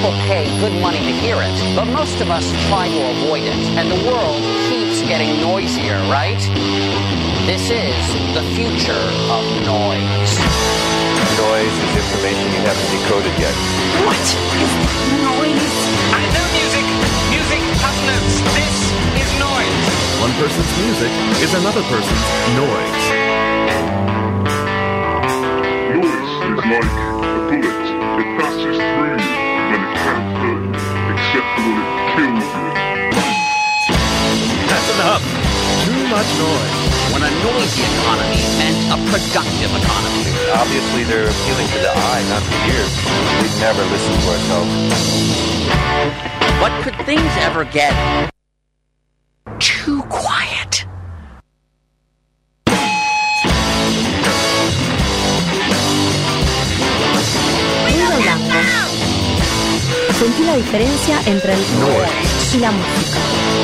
People pay good money to hear it, but most of us try to avoid it, and the world keeps getting noisier, right? This is the future of noise. Noise is information you haven't decoded yet. What is noise? I know music. Music has notes. This is noise. One person's music is another person's noise. Noise is like a bullet. It passes through you, but it can't hurt you, except for when it kills you. That's enough. Too much noise. When a noisy economy meant a productive economy. Obviously, they're appealing to the eye, not the ear. We never listen to ourselves. What could things ever get too quiet? Ruido blanco. Sentí la diferencia entre el noise y la música.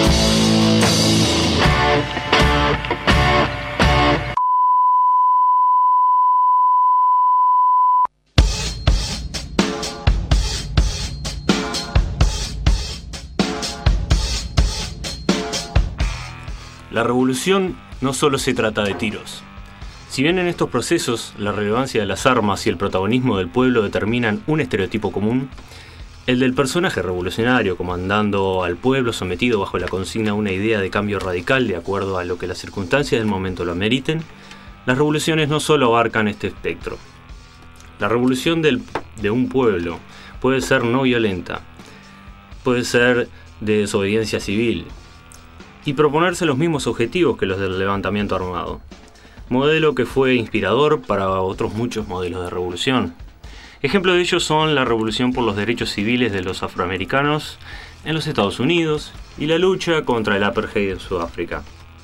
La revolución no solo se trata de tiros. Si bien en estos procesos la relevancia de las armas y el protagonismo del pueblo determinan un estereotipo común, el del personaje revolucionario comandando al pueblo sometido bajo la consigna a una idea de cambio radical de acuerdo a lo que las circunstancias del momento lo ameriten, las revoluciones no solo abarcan este espectro. La revolución de un pueblo puede ser no violenta, puede ser de desobediencia civil, y proponerse los mismos objetivos que los del levantamiento armado, modelo que fue inspirador para otros muchos modelos de revolución. Ejemplos de ellos son la revolución por los derechos civiles de los afroamericanos en los Estados Unidos y la lucha contra el apartheid en Sudáfrica.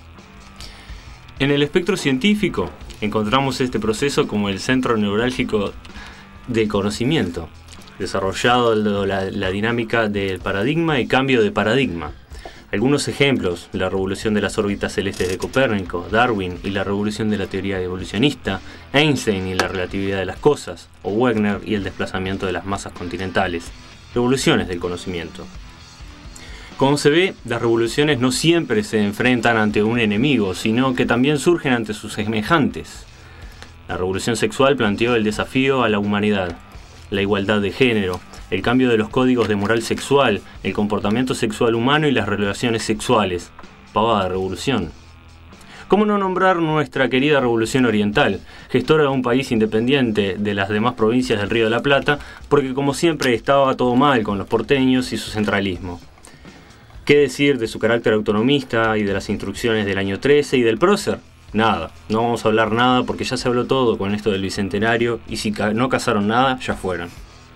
En el espectro científico encontramos este proceso como el centro neurálgico del conocimiento, desarrollado la dinámica del paradigma y cambio de paradigma. Algunos ejemplos: la revolución de las órbitas celestes de Copérnico, Darwin y la revolución de la teoría evolucionista, Einstein y la relatividad de las cosas, o Wagner y el desplazamiento de las masas continentales. Revoluciones del conocimiento. Como se ve, las revoluciones no siempre se enfrentan ante un enemigo, sino que también surgen ante sus semejantes. La revolución sexual planteó el desafío a la humanidad, la igualdad de género, el cambio de los códigos de moral sexual, el comportamiento sexual humano y las relaciones sexuales. Pavada de revolución. ¿Cómo no nombrar nuestra querida Revolución Oriental, gestora de un país independiente de las demás provincias del Río de la Plata, porque como siempre estaba todo mal con los porteños y su centralismo? ¿Qué decir de su carácter autonomista y de las instrucciones del año 13 y del prócer? Nada, no vamos a hablar nada porque ya se habló todo con esto del bicentenario y si no casaron nada, ya fueron.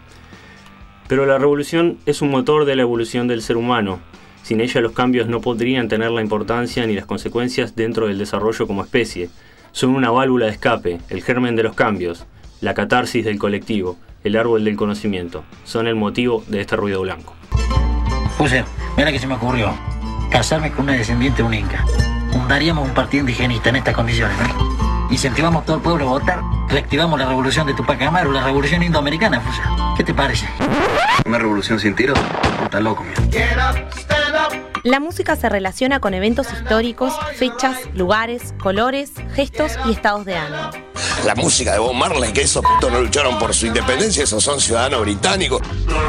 Pero la revolución es un motor de la evolución del ser humano. Sin ella los cambios no podrían tener la importancia ni las consecuencias dentro del desarrollo como especie. Son una válvula de escape, el germen de los cambios, la catarsis del colectivo, el árbol del conocimiento. Son el motivo de este ruido blanco. José, mira que se me ocurrió. Casarme con una descendiente de un inca. Fundaríamos un partido indigenista en estas condiciones, ¿no? Incentivamos a todo el pueblo a votar. Reactivamos la revolución de Tupac Amaru, la revolución indoamericana, Fusa. ¿Qué te parece? ¿Una revolución sin tiros? Está loco, mira. La música se relaciona con eventos históricos, fechas, lugares, colores, gestos y estados de ánimo. La música de Bob Marley, que esos p***os no lucharon por su independencia, esos son ciudadanos británicos.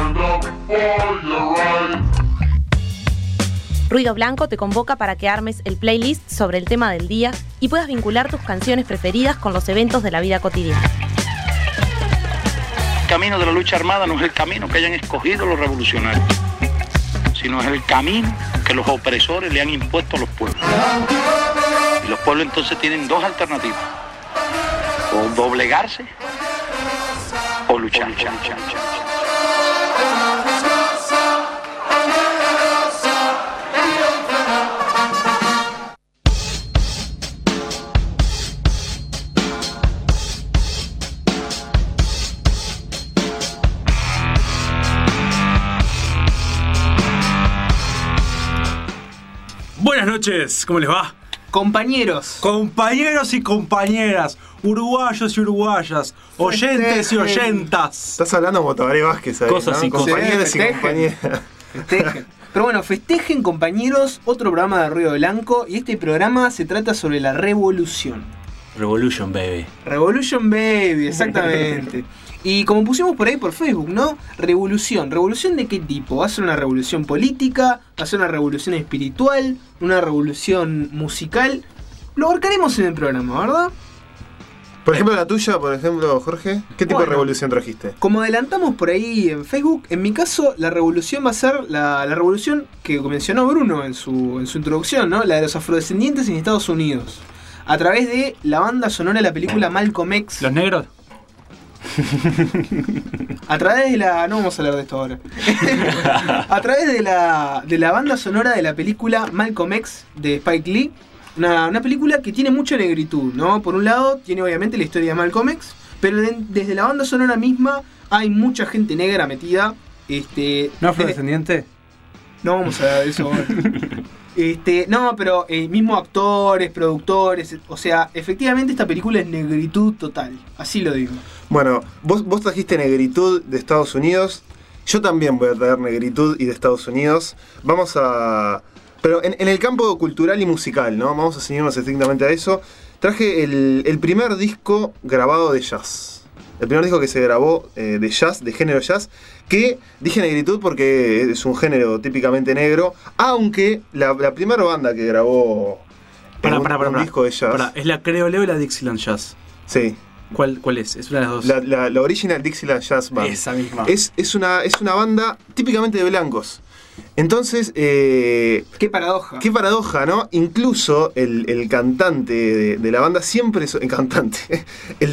Ruido Blanco te convoca para que armes el playlist sobre el tema del día y puedas vincular tus canciones preferidas con los eventos de la vida cotidiana. El camino de la lucha armada no es el camino que hayan escogido los revolucionarios, sino es el camino que los opresores le han impuesto a los pueblos. Y los pueblos entonces tienen dos alternativas: o doblegarse o luchar. Buenas noches, ¿cómo les va? Compañeros y compañeras, uruguayos y uruguayas, oyentes y oyentas. Estás hablando como Tabaré Vázquez ahí, cosas, ¿no? Y compañeros y compañeras. Festejen. Pero bueno, festejen, compañeros, otro programa de Ruido Blanco. Y este programa se trata sobre la revolución. Revolution, baby. Revolution, baby, exactamente. Y como pusimos por ahí por Facebook, ¿no? Revolución. ¿Revolución de qué tipo? ¿Va a ser una revolución política? ¿Va a ser una revolución espiritual? ¿Una revolución musical? Lo abarcaremos en el programa, ¿verdad? Por ejemplo, la tuya, Jorge, ¿qué tipo de revolución trajiste? Como adelantamos por ahí en Facebook, en mi caso la revolución va a ser la revolución que mencionó Bruno en su introducción, ¿no? La de los afrodescendientes en Estados Unidos. A través de la banda sonora de la película Malcolm X. ¿Los negros? A través de la... No vamos a hablar de esto ahora. A través de la banda sonora de la película Malcolm X de Spike Lee. Una película que tiene mucha negritud, ¿no? Por un lado, tiene obviamente la historia de Malcolm X, pero desde la banda sonora misma hay mucha gente negra metida. ¿No afrodescendiente? No vamos a hablar de eso ahora. No, pero mismo actores, productores, o sea, efectivamente esta película es negritud total, así lo digo. Bueno, vos trajiste negritud de Estados Unidos, yo también voy a traer negritud y de Estados Unidos. Vamos a... Pero en el campo cultural y musical, ¿no? Vamos a ceñirnos estrictamente a eso. Traje el primer disco grabado de jazz. El primer disco que se grabó de jazz, de género jazz, que dije negritud porque es un género típicamente negro, aunque la primera banda que grabó un disco de jazz... ¿Es la Creoleo y la Dixieland Jazz? Sí. ¿Cuál es? Es una de las dos. La Original Dixieland Jazz Band. Esa misma. Es una banda típicamente de blancos. Entonces, qué paradoja. Qué paradoja, ¿no? Incluso el cantante de la banda siempre el cantante, el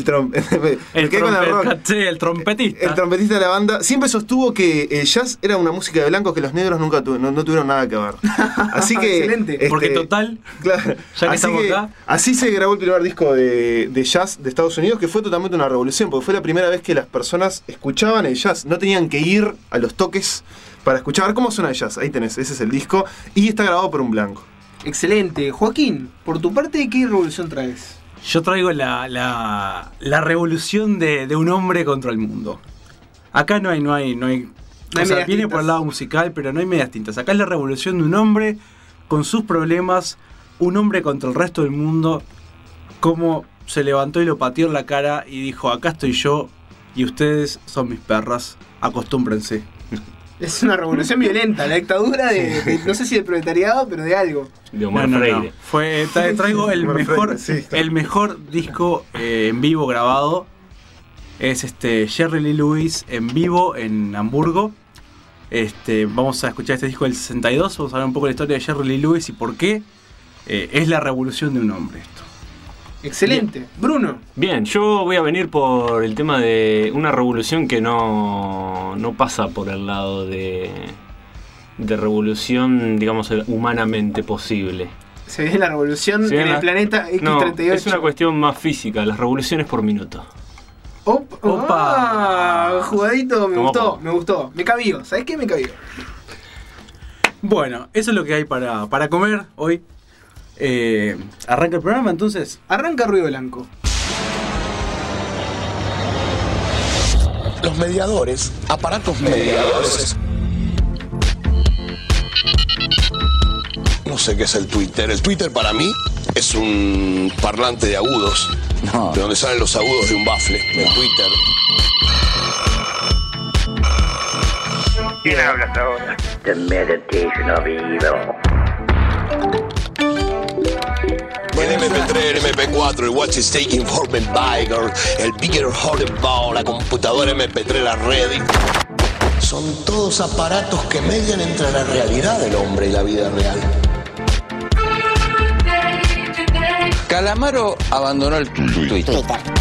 trompetista. El trompetista de la banda siempre sostuvo que el jazz era una música de blancos que los negros nunca no tuvieron nada que ver. Así que excelente. Porque total, claro, ya que estamos acá. Así se grabó el primer disco de jazz de Estados Unidos, que fue totalmente una revolución, porque fue la primera vez que las personas escuchaban el jazz, no tenían que ir a los toques para escuchar cómo suena el jazz. Ahí tenés, ese es el disco. Y está grabado por un blanco. Excelente. Joaquín, por tu parte, ¿qué revolución traes? Yo traigo la revolución de un hombre contra el mundo. Acá no hay o sea, viene por el lado musical, pero no hay medias tintas. Acá es la revolución de un hombre con sus problemas, un hombre contra el resto del mundo, como se levantó y lo pateó en la cara y dijo, acá estoy yo y ustedes son mis perras, acostúmbrense. Es una revolución violenta, la dictadura de no sé si del proletariado, pero de algo. De Omar Freire. Traigo el mejor disco en vivo grabado. Es Jerry Lee Lewis en vivo en Hamburgo. Vamos a escuchar este disco del 62. Vamos a hablar un poco de la historia de Jerry Lee Lewis y por qué es la revolución de un hombre esto. Excelente. Bien. Bruno. Bien, yo voy a venir por el tema de una revolución que no pasa por el lado de revolución, digamos, humanamente posible. Se ve la revolución en el planeta X38. No, es una cuestión más física, las revoluciones por minuto. ¡Opa! Jugadito, me gustó. Me cabió, ¿sabes qué? Me cabió. Bueno, eso es lo que hay para comer hoy. ¿Arranca el programa entonces? Arranca Ruido Blanco. Los mediadores, aparatos mediadores. No sé qué es el Twitter. El Twitter para mí es un parlante de agudos. No. De donde salen los agudos de un bafle. El Twitter. ¿Quién hablas ahora? The meditation of evil. El MP3, el MP4, el Watch is taking for the Biger, el Bigger Horrible, la computadora MP3, la Ready. Son todos aparatos que median entre la realidad del hombre y la vida real. Calamaro abandonó el Twitter.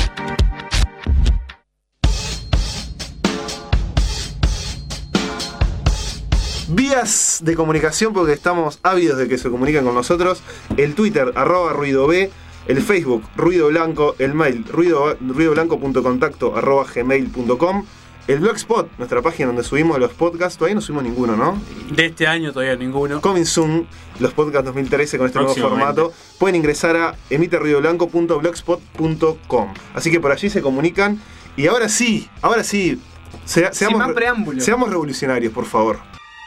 Vías de comunicación, porque estamos ávidos de que se comuniquen con nosotros. El Twitter, @ruidob, el Facebook, Ruido Blanco, el mail, ruidoblanco.contacto@gmail.com, El Blogspot, nuestra página donde subimos los podcasts, todavía no subimos ninguno, ¿no? De este año todavía ninguno. Coming soon, los podcasts 2013 con este nuevo formato. Pueden ingresar a emiterruidoblanco.blogspot.com. Así que por allí se comunican. Y ahora sí, Sin más preámbulo. Seamos revolucionarios, por favor.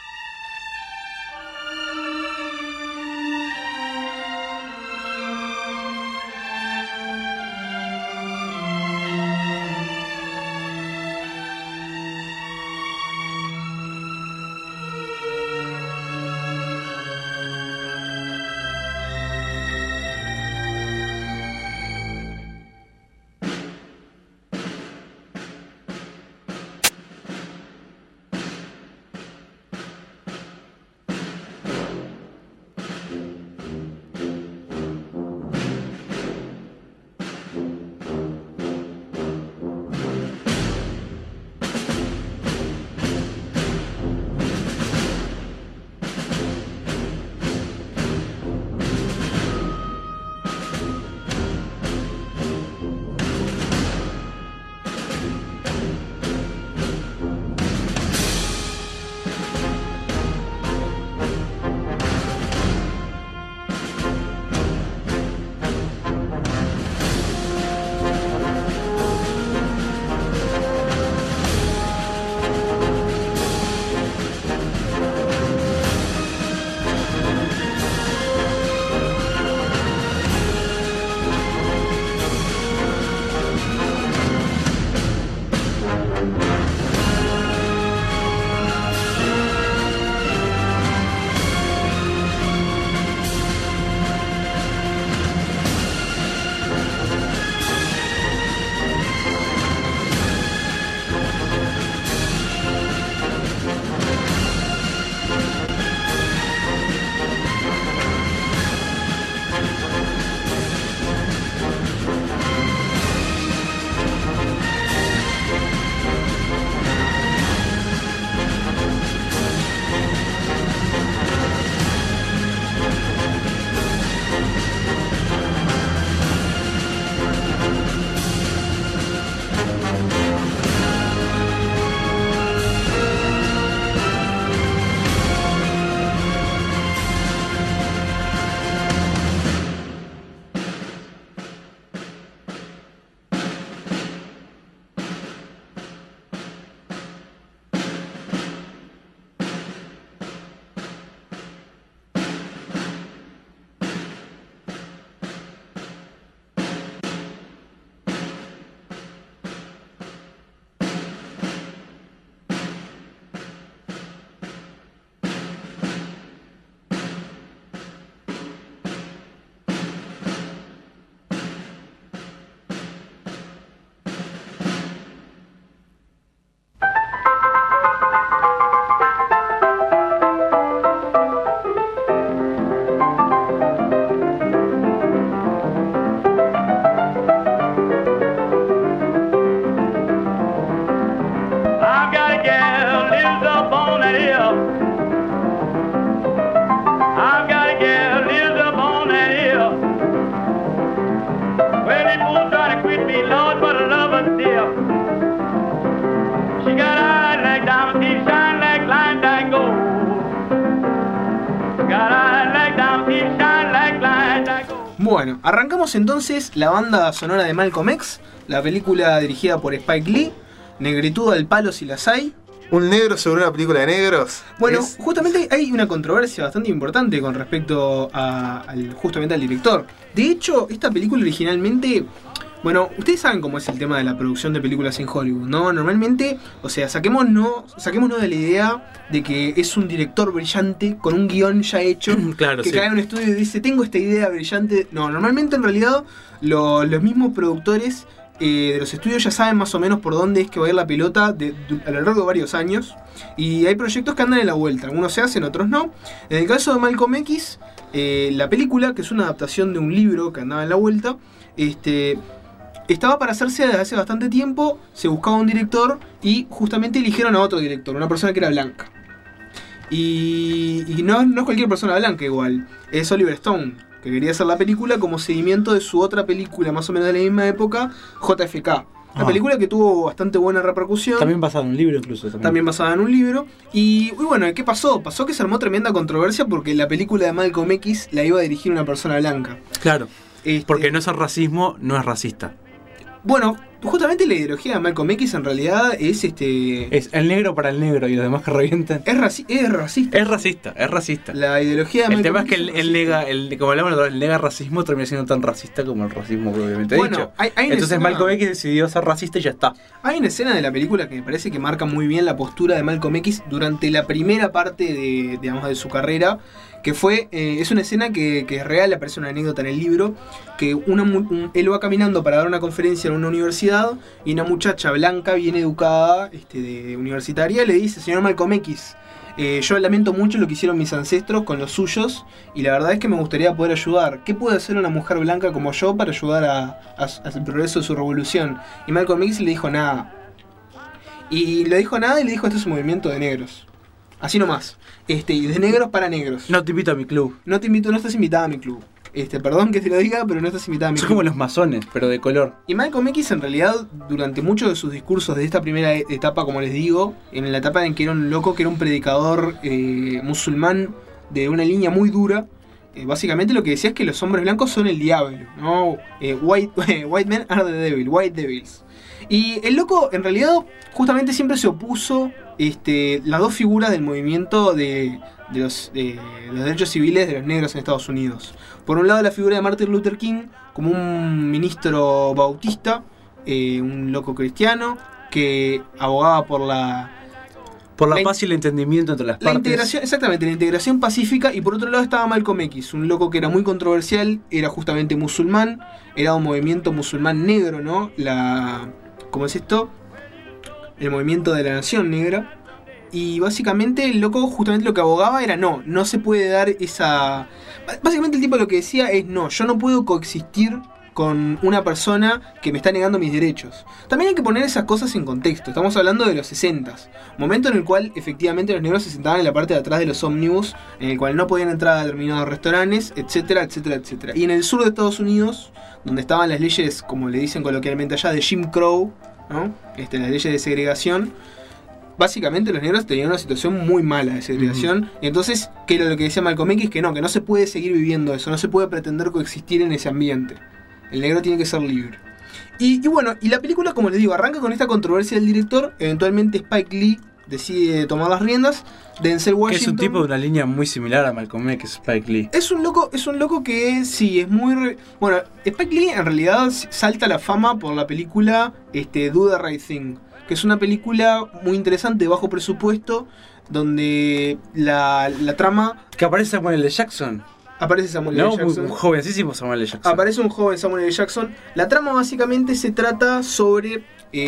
Bueno, arrancamos entonces la banda sonora de Malcolm X, la película dirigida por Spike Lee, Negritud al palo si las hay. ¿Un negro sobre una película de negros? Bueno, justamente hay una controversia bastante importante con respecto justamente al director. De hecho, esta película originalmente... Bueno, ustedes saben cómo es el tema de la producción de películas en Hollywood, ¿no? Normalmente, o sea, saquémonos de la idea de que es un director brillante con un guión ya hecho, claro, que cae en un estudio y dice, tengo esta idea brillante. No, normalmente en realidad los mismos productores de los estudios ya saben más o menos por dónde es que va a ir la pelota a lo largo de varios años. Y hay proyectos que andan en la vuelta, algunos se hacen, otros no. En el caso de Malcolm X, la película, que es una adaptación de un libro que andaba en la vuelta, estaba para hacerse desde hace bastante tiempo, se buscaba un director y justamente eligieron a otro director, una persona que era blanca. Y no es cualquier persona blanca igual, es Oliver Stone, que quería hacer la película como seguimiento de su otra película más o menos de la misma época, JFK. Una película que tuvo bastante buena repercusión. También basada en un libro incluso. También basada en un libro. Y bueno, ¿qué pasó? Pasó que se armó tremenda controversia porque la película de Malcolm X la iba a dirigir una persona blanca. Claro. Porque no es el racismo, no es racista. Bueno, justamente la ideología de Malcolm X en realidad es Es el negro para el negro y los demás que revientan. Es racista. Es racista. La ideología de Malcolm X. El tema es que como hablamos, el nega racismo termina siendo tan racista como el racismo propiamente dicho. Entonces Malcolm X decidió ser racista y ya está. Hay una escena de la película que me parece que marca muy bien la postura de Malcolm X durante la primera parte de su carrera. Que fue, es una escena que es real, aparece una anécdota en el libro, que él va caminando para dar una conferencia en una universidad y una muchacha blanca, bien educada, de universitaria, le dice: señor Malcolm X, yo lamento mucho lo que hicieron mis ancestros con los suyos y la verdad es que me gustaría poder ayudar. ¿Qué puede hacer una mujer blanca como yo para ayudar al progreso de su revolución? Y Malcolm X le dijo nada. Y le dijo nada y le dijo: esto es un movimiento de negros. Así nomás. Y de negros para negros. No te invito a mi club. No estás invitada a mi club. Perdón que te lo diga, pero no estás invitada a mi club. Son como los masones, pero de color. Y Malcolm X en realidad, durante muchos de sus discursos de esta primera etapa, como les digo, en la etapa en que era un loco, que era un predicador musulmán de una línea muy dura, básicamente lo que decía es que los hombres blancos son el diablo, ¿no? White men are the devil, white devils. Y el loco en realidad justamente siempre se opuso las dos figuras del movimiento de los derechos civiles de los negros en Estados Unidos. Por un lado la figura de Martin Luther King como un ministro bautista, un loco cristiano que abogaba por la paz y el entendimiento entre las partes. Integración, exactamente, la integración pacífica. Y por otro lado estaba Malcolm X, un loco que era muy controversial, era justamente musulmán, era un movimiento musulmán negro, ¿no? ¿Cómo es esto? El movimiento de la nación negra. Y básicamente el loco justamente lo que abogaba era no se puede dar esa... Básicamente el tipo lo que decía es yo no puedo coexistir con una persona que me está negando mis derechos. También hay que poner esas cosas en contexto. Estamos hablando de los 60s, momento en el cual efectivamente los negros se sentaban en la parte de atrás de los ómnibus, en el cual no podían entrar a determinados restaurantes, etcétera, etcétera, etcétera. Y en el sur de Estados Unidos, donde estaban las leyes, como le dicen coloquialmente allá, de Jim Crow, ¿no? Las leyes de segregación, básicamente los negros tenían una situación muy mala de segregación. Y entonces, ¿qué era lo que decía Malcolm X? Que no se puede seguir viviendo eso, no se puede pretender coexistir en ese ambiente. El negro tiene que ser libre. Y bueno, y la película, como les digo, arranca con esta controversia del director. Eventualmente Spike Lee decide tomar las riendas. Denzel Washington, que es un tipo de una línea muy similar a Malcolm X, Spike Lee. Es un loco que sí, es muy... Bueno, Spike Lee en realidad salta a la fama por la película Do the Right Thing, que es una película muy interesante, de bajo presupuesto, donde la trama... Que aparece Samuel L. Jackson. Aparece Samuel L. Jackson. Un jovencísimo Samuel L. Jackson. Aparece un joven Samuel L. Jackson. La trama básicamente se trata sobre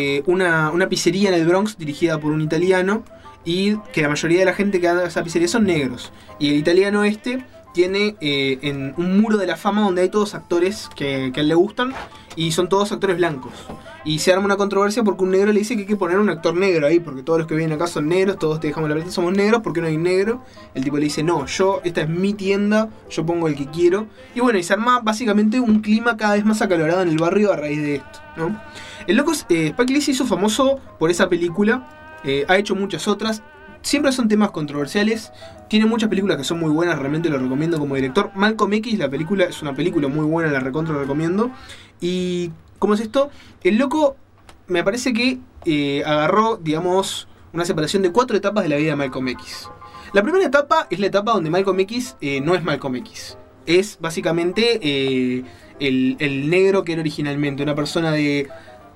una pizzería en el Bronx dirigida por un italiano, y que la mayoría de la gente que anda a esa pizzería son negros. Y el italiano tiene en un muro de la fama donde hay todos actores que a él le gustan, y son todos actores blancos. Y se arma una controversia porque un negro le dice que hay que poner un actor negro ahí, porque todos los que vienen acá son negros, todos te dejamos la película, somos negros, ¿por qué no hay negro? El tipo le dice, esta es mi tienda, yo pongo el que quiero. Y bueno, y se arma básicamente un clima cada vez más acalorado en el barrio a raíz de esto, ¿no? El loco Spike Lee se hizo famoso por esa película, ha hecho muchas otras. Siempre son temas controversiales. Tiene muchas películas que son muy buenas, realmente lo recomiendo como director. Malcolm X, la película, es una película muy buena, la recontra recomiendo. Y, ¿cómo es esto? El loco me parece que agarró, digamos, una separación de 4 etapas de la vida de Malcolm X. La primera etapa es la etapa donde Malcolm X no es Malcolm X. Es básicamente el negro que era originalmente, una persona de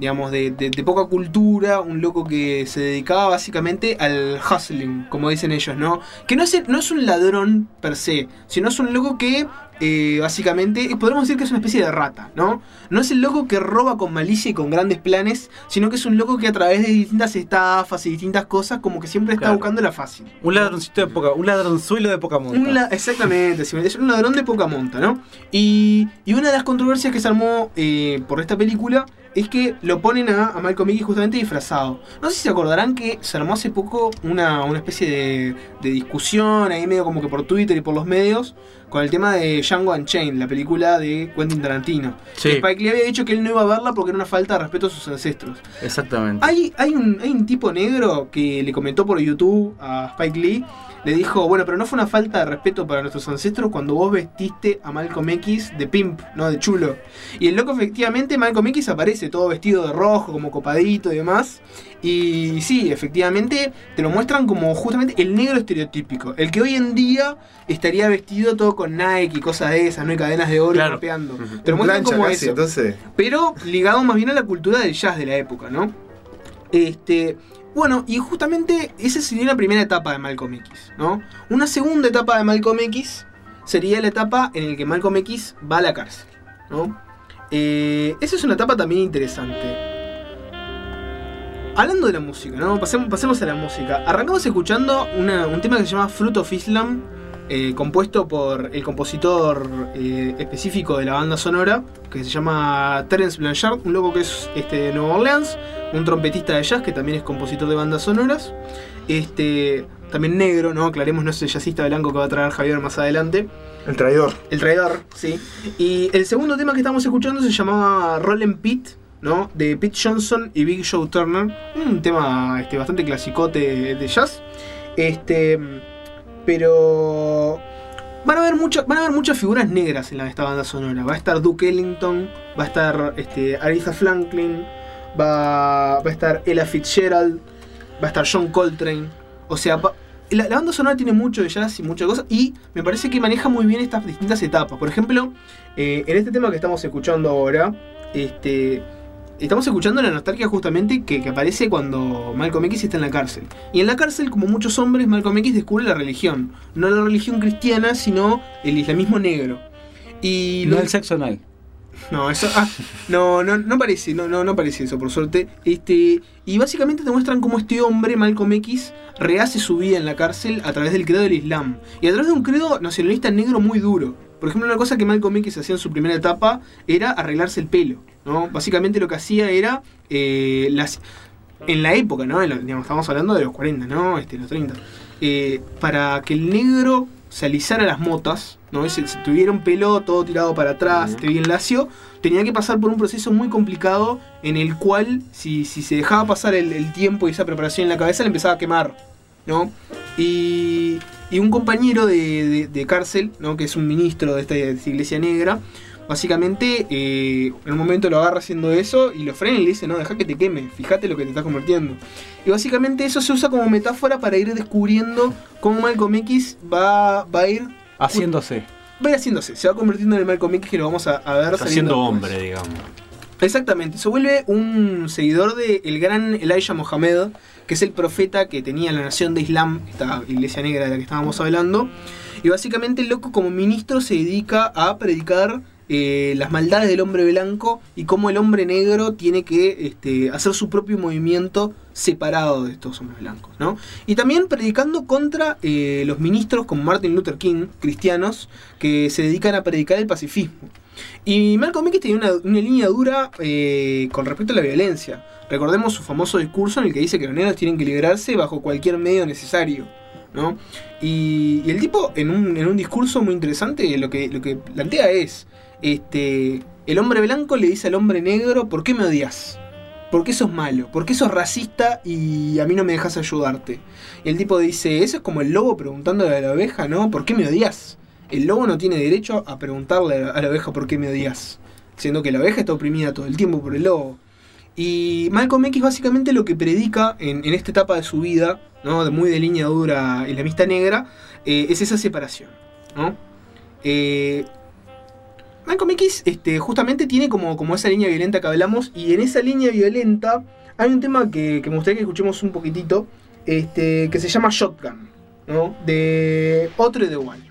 poca cultura, un loco que se dedicaba básicamente al hustling, como dicen ellos, ¿no? Que no es un ladrón per se, sino es un loco que básicamente podemos decir que es una especie de rata, ¿no? No es el loco que roba con malicia y con grandes planes, sino que es un loco que a través de distintas estafas y distintas cosas como que siempre está buscando la fácil. Un ladronzuelo de poca monta. Exactamente, es un ladrón de poca monta, ¿no? Y una de las controversias que se armó por esta película es que lo ponen a Malcolm X justamente disfrazado. No sé si se acordarán que se armó hace poco una especie de discusión ahí medio como que por Twitter y por los medios con el tema de Django Unchained, la película de Quentin Tarantino. Sí. Spike Lee había dicho que él no iba a verla porque era una falta de respeto a sus ancestros. Exactamente. Hay un tipo negro que le comentó por YouTube a Spike Lee, le dijo, bueno, pero no fue una falta de respeto para nuestros ancestros cuando vos vestiste a Malcolm X de pimp, no de chulo. Y el loco, efectivamente, Malcolm X aparece todo vestido de rojo, como copadito y demás. Y sí, efectivamente, te lo muestran como justamente el negro estereotípico. El que hoy en día estaría vestido todo con Nike y cosas de esas, ¿no? Y cadenas de oro rapeando. Te lo muestran como casi, eso. Entonces. Pero ligado más bien a la cultura del jazz de la época, ¿no? Bueno, y justamente esa sería la primera etapa de Malcolm X, ¿no? Una segunda etapa de Malcolm X sería la etapa en la que Malcolm X va a la cárcel, ¿no? Esa es una etapa también interesante. Hablando de la música, ¿no? Pasemos a la música. Arrancamos escuchando un tema que se llama Fruit of Islam, compuesto por el compositor específico de la banda sonora, que se llama Terence Blanchard, un loco que es de Nueva Orleans, un trompetista de jazz que también es compositor de bandas sonoras, también negro, ¿no? Aclaremos, no es el jazzista blanco que va a traer Javier más adelante. El traidor. El traidor, sí. Y el segundo tema que estamos escuchando se llamaba Rollin' Pete, ¿no? De Pete Johnson y Big Joe Turner, un tema bastante clasicote de jazz. Pero van a haber muchas figuras negras en esta banda sonora. Va a estar Duke Ellington, va a estar Aretha Franklin, va a estar Ella Fitzgerald, va a estar John Coltrane. O sea, la banda sonora tiene mucho de jazz y muchas cosas, y me parece que maneja muy bien estas distintas etapas. Por ejemplo, en este tema que estamos escuchando ahora, estamos escuchando la nostalgia justamente que aparece cuando Malcolm X está en la cárcel. Y en la cárcel, como muchos hombres, Malcolm X descubre la religión. No la religión cristiana, sino el islamismo negro. Y no el sexo anal. No, eso. No parece eso, por suerte. Y básicamente te muestran cómo este hombre, Malcolm X, rehace su vida en la cárcel a través del credo del Islam. Y a través de un credo nacionalista negro muy duro. Por ejemplo, una cosa que Malcolm X hacía en su primera etapa era arreglarse el pelo, ¿no? Básicamente lo que hacía era, en la época, ¿no? Estamos hablando de los 40, ¿no? Los 30. Para que el negro se alisara las motas, ¿no? Si tuviera un pelo todo tirado para atrás, bien lacio, tenía que pasar por un proceso muy complicado en el cual, si se dejaba pasar el tiempo y esa preparación en la cabeza, le empezaba a quemar, ¿no? Y un compañero de cárcel, ¿no? Que es un ministro de esta iglesia negra, básicamente en un momento lo agarra haciendo eso y lo frena y le dice, no, deja que te queme, fíjate lo que te estás convirtiendo. Y básicamente eso se usa como metáfora para ir descubriendo cómo Malcolm X va a ir haciéndose. Se va convirtiendo en el Malcolm X que lo vamos a ver haciendo hombre, digamos. Exactamente, se vuelve un seguidor del gran Elijah Muhammad, que es el profeta que tenía la nación de Islam, esta iglesia negra de la que estábamos hablando. Y básicamente el loco como ministro se dedica a predicar las maldades del hombre blanco y cómo el hombre negro tiene que hacer su propio movimiento separado de estos hombres blancos, ¿no? Y también predicando contra los ministros como Martin Luther King, cristianos, que se dedican a predicar el pacifismo. Y Malcolm X tenía una línea dura con respecto a la violencia. Recordemos su famoso discurso en el que dice que los negros tienen que liberarse bajo cualquier medio necesario, ¿no? Y el tipo, en un discurso muy interesante, lo que plantea es, el hombre blanco le dice al hombre negro, ¿por qué me odias? ¿Por qué sos malo? ¿Por qué sos racista y a mí no me dejas ayudarte? Y el tipo dice, eso es como el lobo preguntándole a la oveja, ¿no? ¿Por qué me odias? El lobo no tiene derecho a preguntarle a la oveja por qué me odias, siendo que la oveja está oprimida todo el tiempo por el lobo. Y Malcolm X básicamente lo que predica en esta etapa de su vida, ¿no? Muy de línea dura islamista negra, es esa separación, ¿no? Malcolm X justamente tiene como esa línea violenta que hablamos, y en esa línea violenta hay un tema que me gustaría que escuchemos un poquitito, que se llama Shotgun, ¿no? De Otro de One.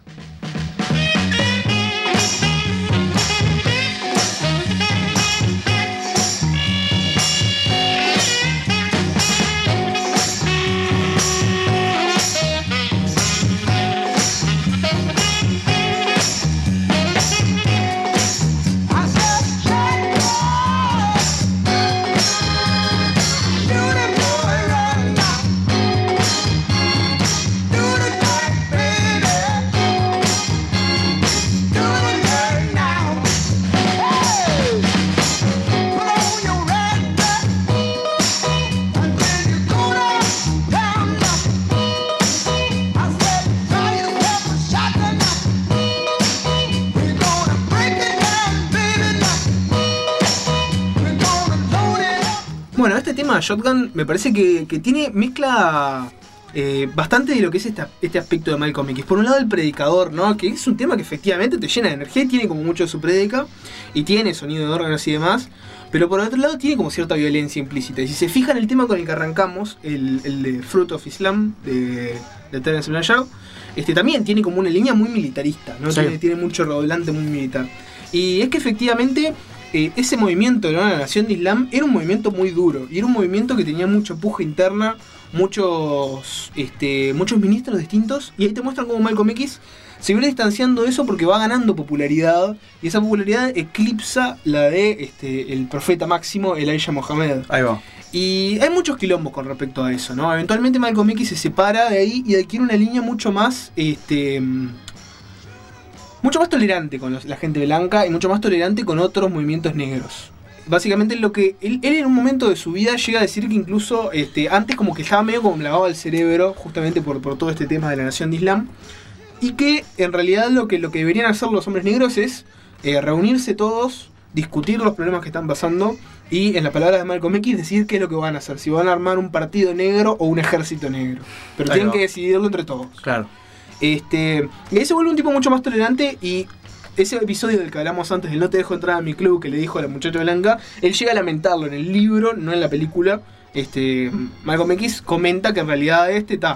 bueno, este tema de Shotgun me parece que tiene mezcla bastante de lo que es este aspecto de Malcolm X. Por un lado el predicador, ¿no? Que es un tema que efectivamente te llena de energía y tiene como mucho de su prédica y tiene sonido de órganos y demás, pero por otro lado tiene como cierta violencia implícita. Y si se fijan el tema con el que arrancamos, el de Fruit of Islam de Terence Blanchard, también tiene como una línea muy militarista, ¿no? Sí. Tiene mucho redoblante muy militar. Y es que efectivamente ese movimiento, ¿no? La Nación de Islam era un movimiento muy duro y era un movimiento que tenía mucha puja interna, muchos ministros distintos, y ahí te muestran cómo Malcolm X se viene distanciando de eso porque va ganando popularidad y esa popularidad eclipsa la de el profeta máximo Elijah Muhammad. Ahí va. Y hay muchos quilombos con respecto a eso, ¿no? Eventualmente Malcolm X se separa de ahí y adquiere una línea mucho más tolerante con la gente blanca y mucho más tolerante con otros movimientos negros. Básicamente lo que él en un momento de su vida llega a decir que incluso antes como que estaba medio como lavado el cerebro justamente por todo este tema de la Nación de Islam, y que en realidad lo que deberían hacer los hombres negros es reunirse todos, discutir los problemas que están pasando y, en las palabras de Malcolm X, decir qué es lo que van a hacer, si van a armar un partido negro o un ejército negro, pero tienen que decidirlo entre todos. Claro. Y ahí se vuelve un tipo mucho más tolerante. Y ese episodio del que hablamos antes, del no te dejo entrar a mi club, que le dijo a la muchacha blanca, él llega a lamentarlo en el libro, no en la película. Malcolm X comenta que en realidad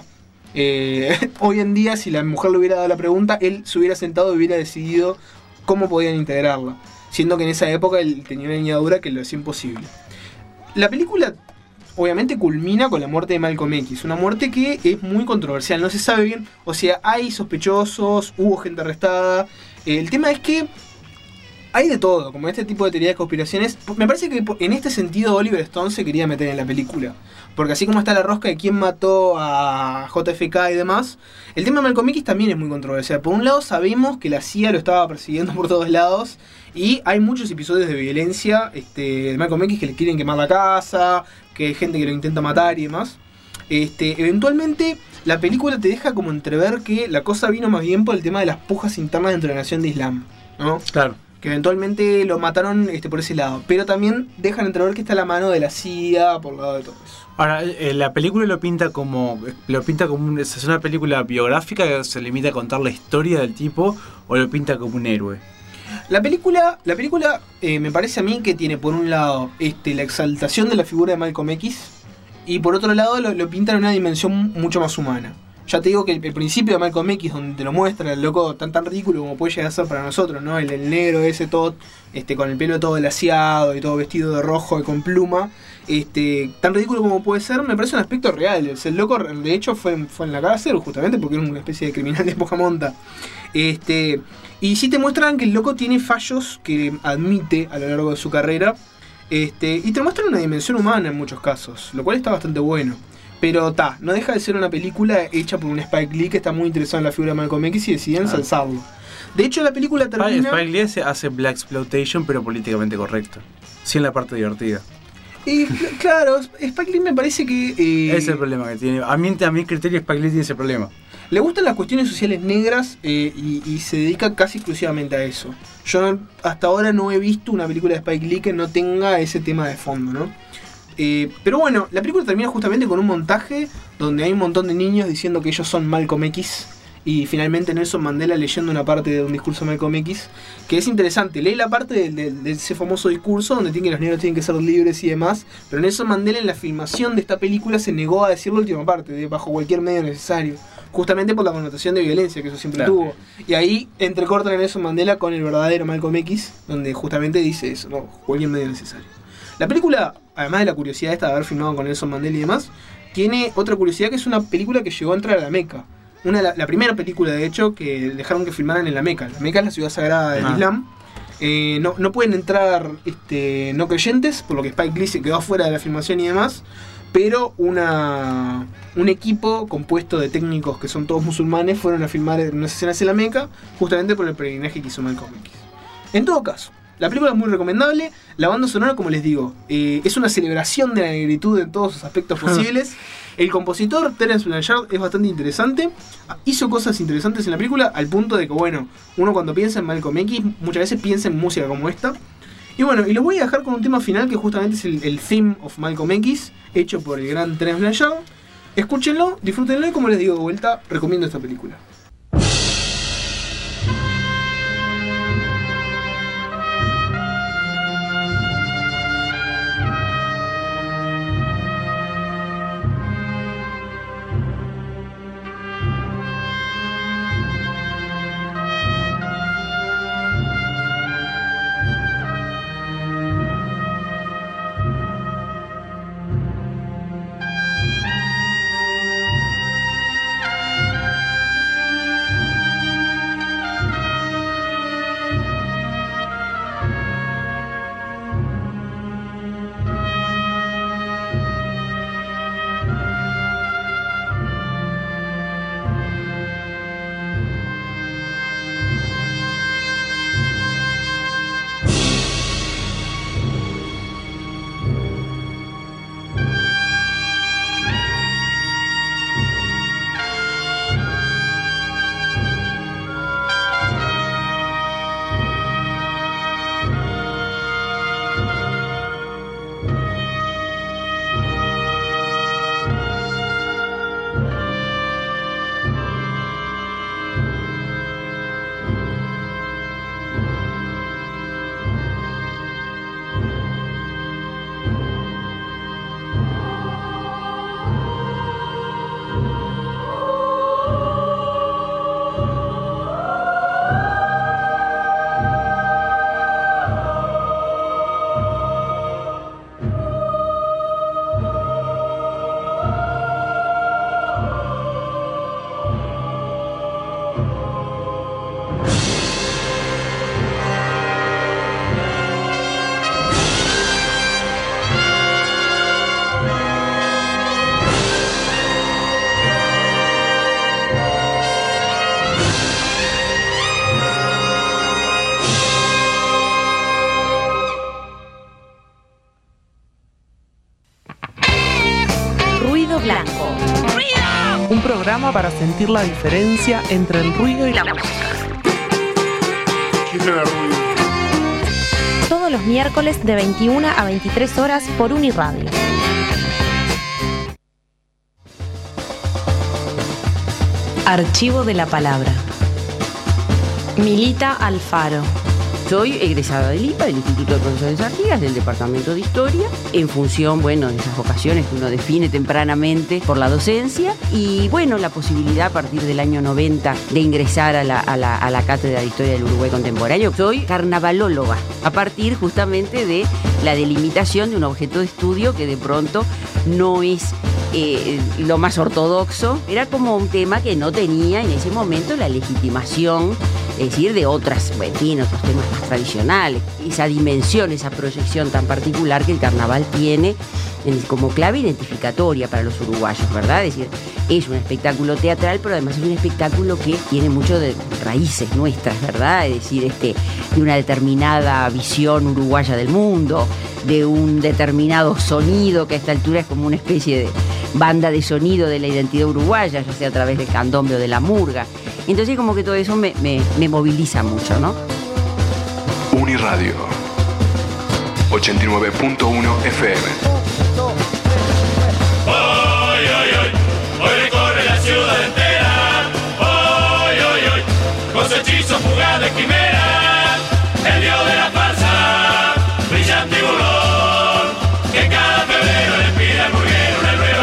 hoy en día, si la mujer le hubiera dado la pregunta, él se hubiera sentado y hubiera decidido cómo podían integrarla, siendo que en esa época él tenía una niñadura que lo hacía imposible. La película obviamente culmina con la muerte de Malcolm X, una muerte que es muy controversial, no se sabe bien, o sea, hay sospechosos, hubo gente arrestada. El tema es que hay de todo, como este tipo de teorías de conspiraciones. Me parece que en este sentido Oliver Stone se quería meter en la película, porque así como está la rosca de quién mató a JFK y demás, el tema de Malcolm X también es muy controversial. Por un lado sabemos que la CIA lo estaba persiguiendo por todos lados y hay muchos episodios de violencia de Malcolm X, que le quieren quemar la casa, que hay gente que lo intenta matar y demás. Eventualmente la película te deja como entrever que la cosa vino más bien por el tema de las pujas internas dentro de la Nación de Islam, ¿no? Claro. Que eventualmente lo mataron por ese lado, pero también dejan entrever que está la mano de la CIA por el lado de todo eso. Ahora, la película lo pinta como es una película biográfica que se limita a contar la historia del tipo, o lo pinta como un héroe. La película me parece a mí que tiene por un lado la exaltación de la figura de Malcolm X, y por otro lado lo pinta en una dimensión mucho más humana. Ya te digo que el principio de Malcolm X, donde te lo muestra el loco tan ridículo como puede llegar a ser para nosotros, ¿no? El negro ese todo, con el pelo todo laciado y todo vestido de rojo y con pluma, tan ridículo como puede ser, me parece un aspecto real. El loco de hecho fue en la cárcel justamente porque era una especie de criminal de poca monta. Y sí te muestran que el loco tiene fallos que admite a lo largo de su carrera, y te muestran una dimensión humana en muchos casos, lo cual está bastante bueno. Pero no deja de ser una película hecha por un Spike Lee que está muy interesado en la figura de Malcolm X y deciden ensalzarlo. De hecho, la película termina... Spike Lee hace Black Exploitation, pero políticamente correcto, sin la parte divertida. Y claro, Spike Lee me parece que... Ese es el problema que tiene. A mi criterio, Spike Lee tiene ese problema. Le gustan las cuestiones sociales negras y se dedica casi exclusivamente a eso. Yo hasta ahora no he visto una película de Spike Lee que no tenga ese tema de fondo, ¿no? Pero bueno, la película termina justamente con un montaje donde hay un montón de niños diciendo que ellos son Malcolm X, y finalmente Nelson Mandela leyendo una parte de un discurso de Malcolm X, que es interesante. Lee la parte de ese famoso discurso donde los negros tienen que ser libres y demás, pero Nelson Mandela en la filmación de esta película se negó a decir la última parte, bajo cualquier medio necesario, justamente por la connotación de violencia que eso siempre tuvo. Y ahí entrecortan a Nelson Mandela con el verdadero Malcolm X, donde justamente dice eso, cualquier medio necesario. La película, además de la curiosidad esta de haber filmado con Nelson Mandela y demás, tiene otra curiosidad, que es una película que llegó a entrar a la Meca. La primera película, de hecho, que dejaron que filmaran en la Meca. La Meca es la ciudad sagrada del Islam. No pueden entrar no creyentes, por lo que Spike Lee se quedó afuera de la filmación y demás, pero un equipo compuesto de técnicos que son todos musulmanes fueron a filmar unas escenas en la Meca, justamente por el peregrinaje que hizo Malcolm X. En todo caso, la película es muy recomendable. La banda sonora, como les digo, es una celebración de la negritud en todos sus aspectos posibles. El compositor, Terence Blanchard, es bastante interesante. Hizo cosas interesantes en la película, al punto de que, uno cuando piensa en Malcolm X, muchas veces piensa en música como esta. Y bueno, y los voy a dejar con un tema final que justamente es el theme of Malcolm X, hecho por el gran Terence Blanchard. Escúchenlo, disfrútenlo y como les digo de vuelta, recomiendo esta película. Un programa para sentir la diferencia entre el ruido y la música. Todos los miércoles de 21 a 23 horas por Uniradio. Archivo de la Palabra. Milita Alfaro. Soy egresada del IPA, del Instituto de Profesores Artigas, del Departamento de Historia, en función, bueno, de esas vocaciones que uno define tempranamente por la docencia y, bueno, la posibilidad a partir del año 90 de ingresar a la Cátedra de Historia del Uruguay Contemporáneo. Soy carnavalóloga, a partir justamente de la delimitación de un objeto de estudio que de pronto no es lo más ortodoxo. Era como un tema que no tenía en ese momento la legitimación, es decir, de otros temas más tradicionales. Esa dimensión, esa proyección tan particular que el carnaval tiene como clave identificatoria para los uruguayos, ¿verdad? Es decir, es un espectáculo teatral, pero además es un espectáculo que tiene mucho de raíces nuestras, ¿verdad? Es decir, de una determinada visión uruguaya del mundo, de un determinado sonido que a esta altura es como una especie de banda de sonido de la identidad uruguaya, ya sea a través del candombe o de la murga. Entonces como que todo eso me moviliza mucho, ¿no? Uniradio 89.1 FM. Hoy, hoy, hoy, hoy recorre la ciudad entera. Hoy, hoy, hoy, con su hechizo fugaz de quimera, el dios de la farsa, brillante tiburón, que cada febrero le pide al burguero una nueva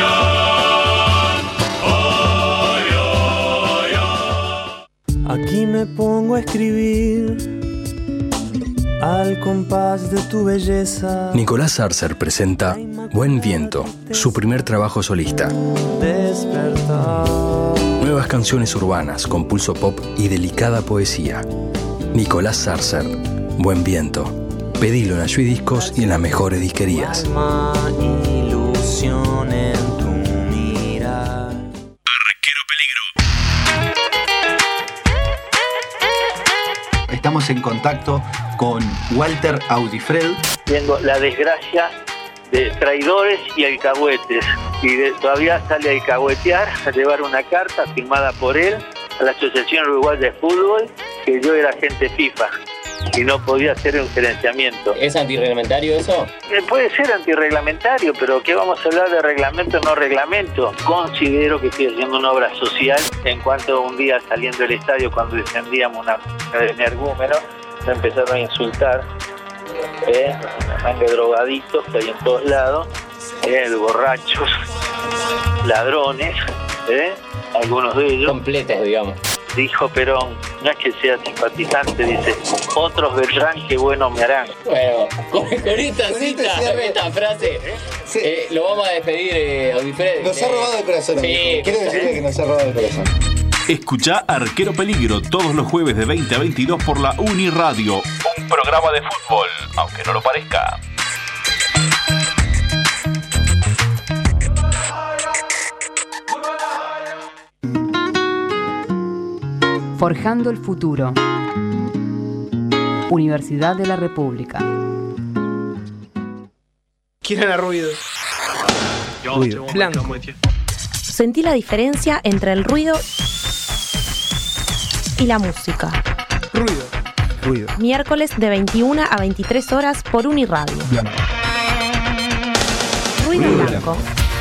canción. Aquí me pongo a escribir al compás de tu belleza. Nicolás Sarcer presenta Buen Viento, su primer trabajo solista. Despertar. Nuevas canciones urbanas con pulso pop y delicada poesía. Nicolás Sarcer, Buen Viento. Pedilo en Ayuy Discos y en las mejores disquerías. Alma, ilusión en tu mirar. Arquero Peligro. Estamos en contacto con Walter Audifred. Tengo la desgracia de traidores y alcahuetes. Y todavía sale a alcahuetear, a llevar una carta firmada por él a la Asociación Uruguaya de Fútbol, que yo era agente FIFA. y no podía hacer un gerenciamiento. ¿Es antirreglamentario eso? Puede ser antirreglamentario, pero ¿qué vamos a hablar de reglamento o no reglamento? Considero que estoy haciendo una obra social en cuanto un día saliendo del estadio, cuando descendíamos una de energúmenos, me empezaron a insultar, una manga de drogaditos que hay en todos lados, borrachos, ladrones, algunos de ellos. Completos, digamos. Dijo Perón, no es que sea simpatizante, dice, otros vendrán que bueno me harán. Bueno, con esta cita, esta frase, lo vamos a despedir, Audifred. Nos ha robado el corazón. Sí, quiero decirle que nos ha robado el corazón. Escuchá Arquero Peligro todos los jueves de 20 a 22 por la Uniradio. Un programa de fútbol, aunque no lo parezca. Forjando el futuro. Universidad de la República. ¿Quién era ruido? Blanco. Sentí la diferencia entre el ruido y la música. Ruido. Miércoles de 21 a 23 horas por Uniradio. Blanco. Ruido blanco.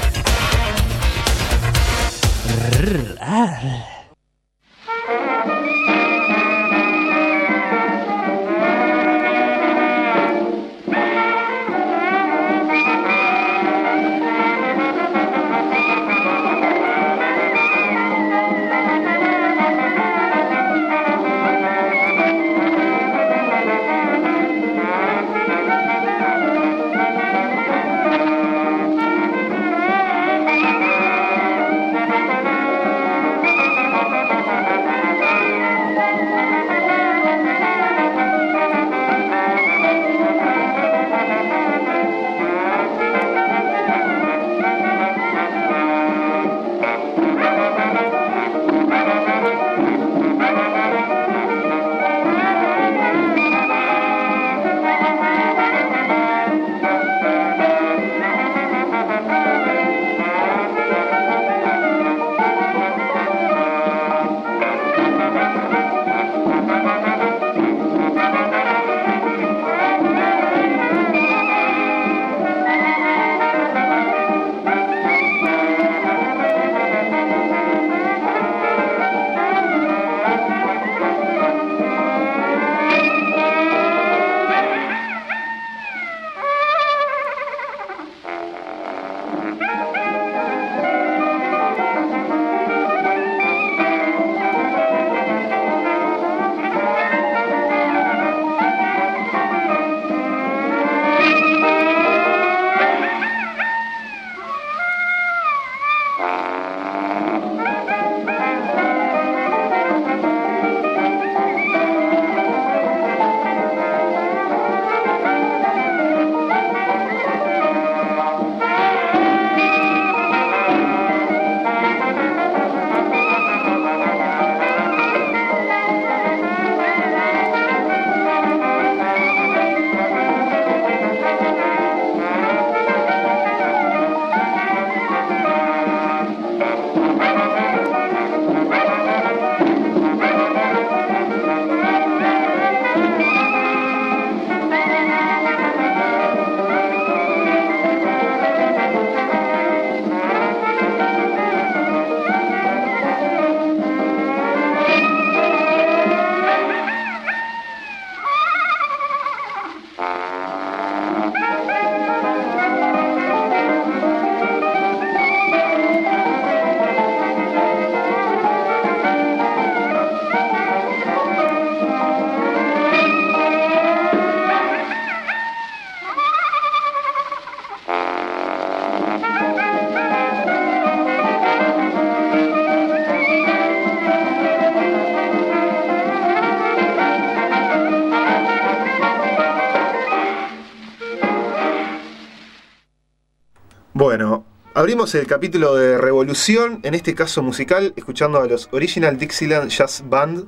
Bueno, abrimos el capítulo de Revolución, en este caso musical, escuchando a los Original Dixieland Jazz Band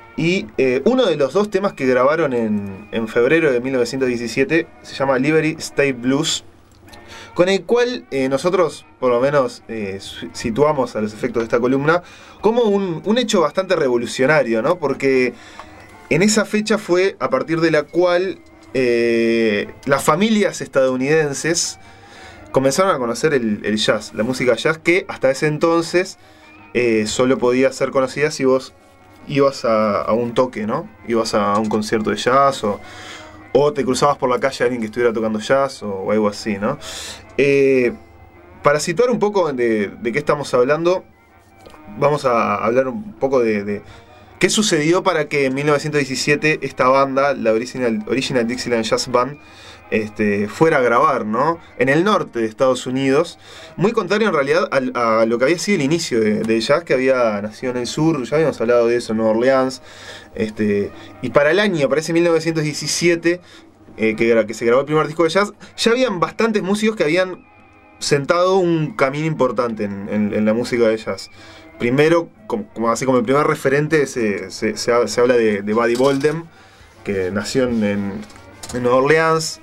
y uno de los dos temas que grabaron en febrero de 1917 se llama Liberty State Blues, con el cual nosotros por lo menos situamos a los efectos de esta columna como un hecho bastante revolucionario, ¿no? Porque en esa fecha fue a partir de la cual las familias estadounidenses comenzaron a conocer el jazz, la música jazz, que hasta ese entonces solo podía ser conocida si vos ibas a un toque, ¿no? Ibas a un concierto de jazz o te cruzabas por la calle a alguien que estuviera tocando jazz o algo así, ¿no? Para situar un poco de qué estamos hablando, vamos a hablar un poco de qué sucedió para que en 1917 esta banda, la Original Dixieland Jazz Band, fuera a grabar, ¿no? En el norte de Estados Unidos, muy contrario en realidad a lo que había sido el inicio de jazz, que había nacido en el sur. Ya habíamos hablado de eso, en Nueva Orleans, y para el año, para ese 1917, que se grabó el primer disco de jazz, ya habían bastantes músicos que habían sentado un camino importante en la música de jazz. Primero, así como el primer referente, se habla de Buddy Bolden, que nació en Nueva Orleans,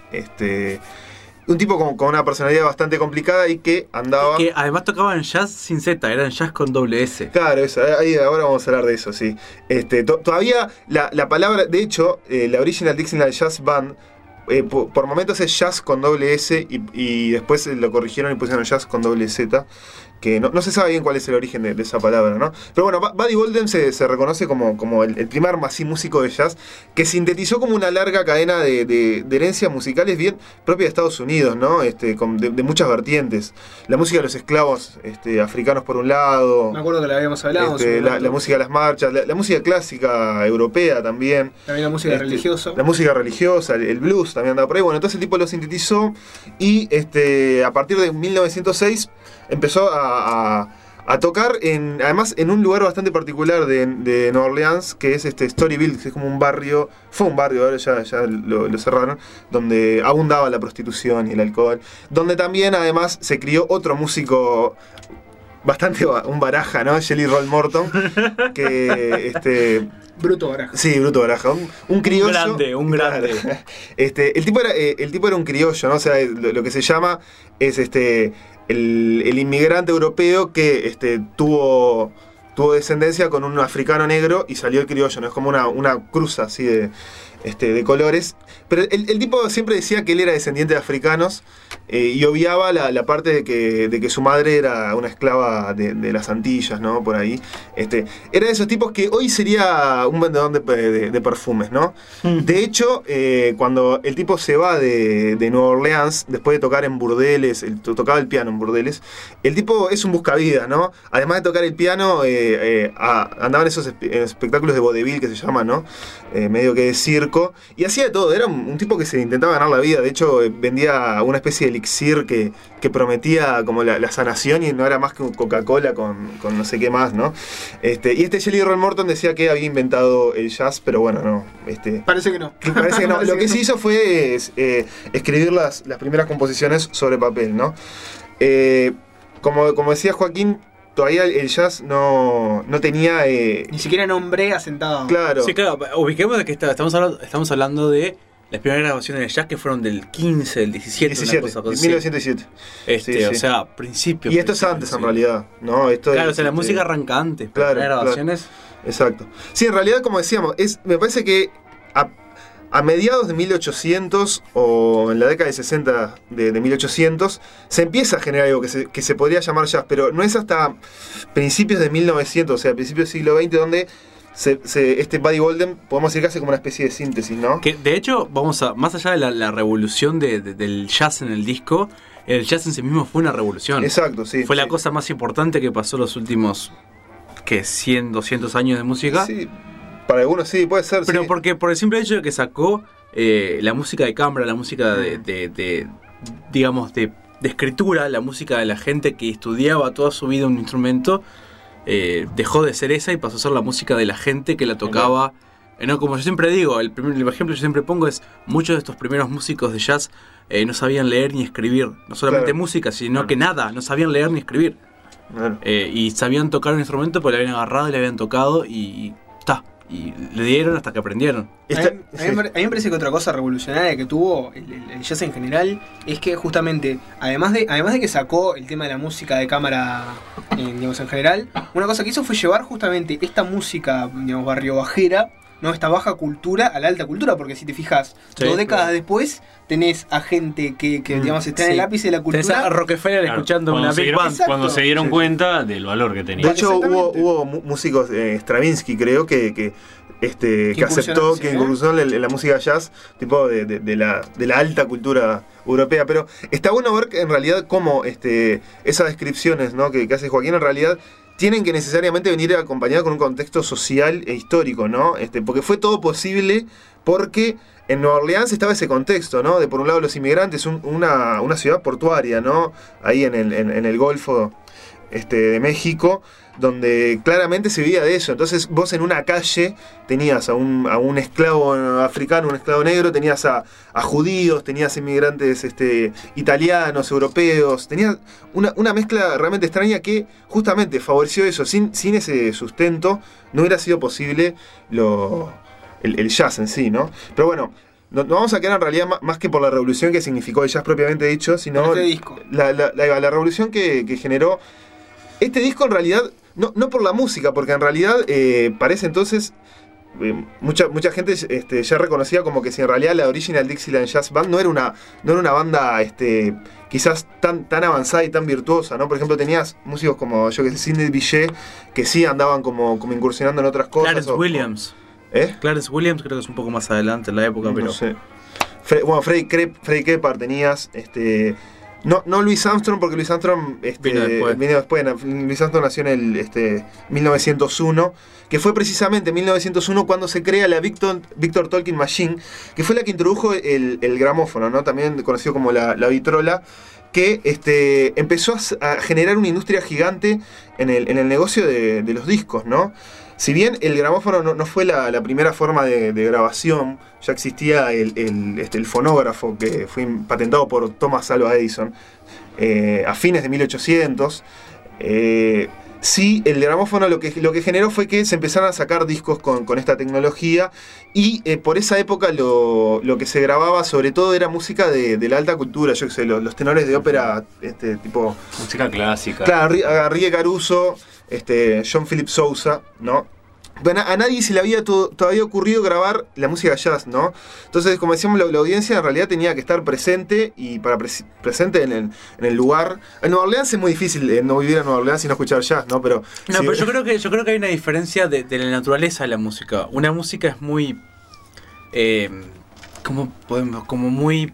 un tipo con una personalidad bastante complicada y que andaba... Que además tocaban jazz sin Z, eran jazz con doble S. Claro, eso, ahora vamos a hablar de eso, sí. Todavía la palabra, de hecho, la Original Dixieland Jazz Band, por momentos es jazz con doble S y después lo corrigieron y pusieron jazz con doble Z. Que no se sabe bien cuál es el origen de esa palabra, ¿no? Pero bueno, Buddy Bolden se reconoce como el primer así músico de jazz que sintetizó como una larga cadena de herencias musicales bien propia de Estados Unidos, ¿no? De muchas vertientes. La música de los esclavos africanos por un lado. Me acuerdo que la habíamos hablado. La música de las marchas, la música clásica europea también. También la música religiosa. La música religiosa, el blues también andaba por ahí. Bueno, entonces el tipo lo sintetizó y a partir de 1906 empezó a tocar además en un lugar bastante particular de Nueva Orleans, que es Storyville, que es como un barrio, fue un barrio, ahora ya lo cerraron, donde abundaba la prostitución y el alcohol, donde también además se crió otro músico bastante un baraja, ¿no? Jelly Roll Morton, que Bruto Baraja. Sí, Bruto Baraja, un criollo. Un grande. Claro. El tipo era un criollo, ¿no? O sea, lo que se llama es el inmigrante europeo que tuvo descendencia con un africano negro y salió el criollo, ¿no? Es como una cruza así de colores. Pero el tipo siempre decía que él era descendiente de africanos y obviaba la parte de que su madre era una esclava de las Antillas, ¿no? Por ahí. Era de esos tipos que hoy sería un vendedor de perfumes, ¿no? De hecho, cuando el tipo se va de Nueva Orleans, después de tocar en burdeles, tocaba el piano en burdeles, el tipo es un buscavidas, ¿no? Además de tocar el piano, andaba en esos espectáculos de vodevil que se llaman, ¿no? Medio que de circo, y hacía de todo. Era un tipo que se intentaba ganar la vida. De hecho, vendía una especie de elixir que prometía como la sanación, y no era más que un Coca-Cola con no sé qué más, ¿no? Y Jelly Roll Morton decía que había inventado el jazz, pero bueno, no. Parece que no. Parece que no. Lo que se hizo fue escribir las primeras composiciones sobre papel, ¿no? Como decía Joaquín, todavía el jazz no tenía... Ni siquiera nombre asentado. Claro. Sí, claro. Ubiquemos de que estamos hablando de las primeras grabaciones de jazz, que fueron del 15, del 17, una cosa así. 1917. O sea, principios. Y esto es antes, en realidad, ¿no? Claro, o sea, la música arranca antes. Claro, las grabaciones... Claro. Exacto. Sí, en realidad, como decíamos, me parece que a mediados de 1800 o en la década de 60 de 1800 se empieza a generar algo que se podría llamar jazz, pero no es hasta principios de 1900, o sea, principios del siglo XX, donde Buddy Bolden, podemos decir que hace como una especie de síntesis, ¿no? Que de hecho, más allá de la revolución del jazz en el disco, el jazz en sí mismo fue una revolución. Exacto, sí. Fue la cosa más importante que pasó los últimos, 100, 200 años de música. Sí. Para algunos sí, puede ser. Pero sí. porque por el simple hecho de que sacó la música de cámara, la música digamos, de escritura, la música de la gente que estudiaba toda su vida un instrumento, dejó de ser esa y pasó a ser la música de la gente que la tocaba. No, como yo siempre digo, el ejemplo que yo siempre pongo es, muchos de estos primeros músicos de jazz no sabían leer ni escribir. No solamente música, sino que nada, no sabían leer ni escribir. Y sabían tocar un instrumento, porque le habían agarrado y le habían tocado y y le dieron hasta que aprendieron. A mí me parece que otra cosa revolucionaria que tuvo el jazz en general es que justamente, además de que sacó el tema de la música de cámara, digamos, en general, una cosa que hizo fue llevar justamente esta música, digamos, barrio bajera, ¿no? Esta baja cultura a la alta cultura, porque si te fijas, 2 décadas después tenés a gente que digamos, está en el ápice de la cultura. Tenés a Rockefeller escuchando una Big Band. Cuando se dieron cuenta del valor que tenía. De hecho, hubo músicos, Stravinsky creo, que aceptó, que incursionó en la música jazz, tipo de la alta cultura europea. Pero está bueno ver que en realidad cómo esas descripciones, ¿no? que hace Joaquín en realidad tienen que necesariamente venir acompañadas con un contexto social e histórico, ¿no? Porque fue todo posible porque en Nueva Orleans estaba ese contexto, ¿no? De por un lado los inmigrantes, una ciudad portuaria, ¿no? Ahí en el Golfo de México, donde claramente se vivía de eso. Entonces vos en una calle tenías a un esclavo africano, un esclavo negro, tenías a judíos, tenías inmigrantes italianos, europeos, tenías una mezcla realmente extraña que justamente favoreció eso. Sin ese sustento no hubiera sido posible el jazz en sí, ¿no? Pero bueno, no vamos a quedar en realidad más que por la revolución que significó el jazz propiamente dicho, sino la revolución que generó este disco en realidad, no por la música, porque en realidad parece entonces mucha gente ya reconocía como que si en realidad la Original Dixieland Jazz Band no era una banda quizás tan avanzada y tan virtuosa, ¿no? Por ejemplo, tenías músicos como Sidney Bechet que sí andaban como incursionando en otras cosas. Clarence Williams. Clarence Williams creo que es un poco más adelante en la época, pero... No sé. Freddie Keppard tenías... No Louis Armstrong, porque Louis Armstrong vino después. Louis Armstrong nació en el 1901, que fue precisamente en 1901 cuando se crea la Victor Talking Machine, que fue la que introdujo el gramófono, ¿no? También conocido como la vitrola, que empezó a generar una industria gigante en el negocio de los discos, ¿no? Si bien el gramófono no fue la primera forma de grabación, ya existía el fonógrafo que fue patentado por Thomas Alva Edison a fines de 1800. Sí, el gramófono lo que generó fue que se empezaron a sacar discos con esta tecnología y por esa época lo que se grababa sobre todo era música de la alta cultura, yo qué sé, los tenores de ópera tipo... Música clásica. Claro, Enrique Caruso, John Philip Sousa, ¿no? Bueno, a nadie se le había todavía ocurrido grabar la música jazz, ¿no? Entonces, como decíamos, la audiencia en realidad tenía que estar presente y presente en el lugar. En Nueva Orleans es muy difícil no vivir en Nueva Orleans y no escuchar jazz, ¿no? Pero yo creo que hay una diferencia de la naturaleza de la música. Una música es muy como muy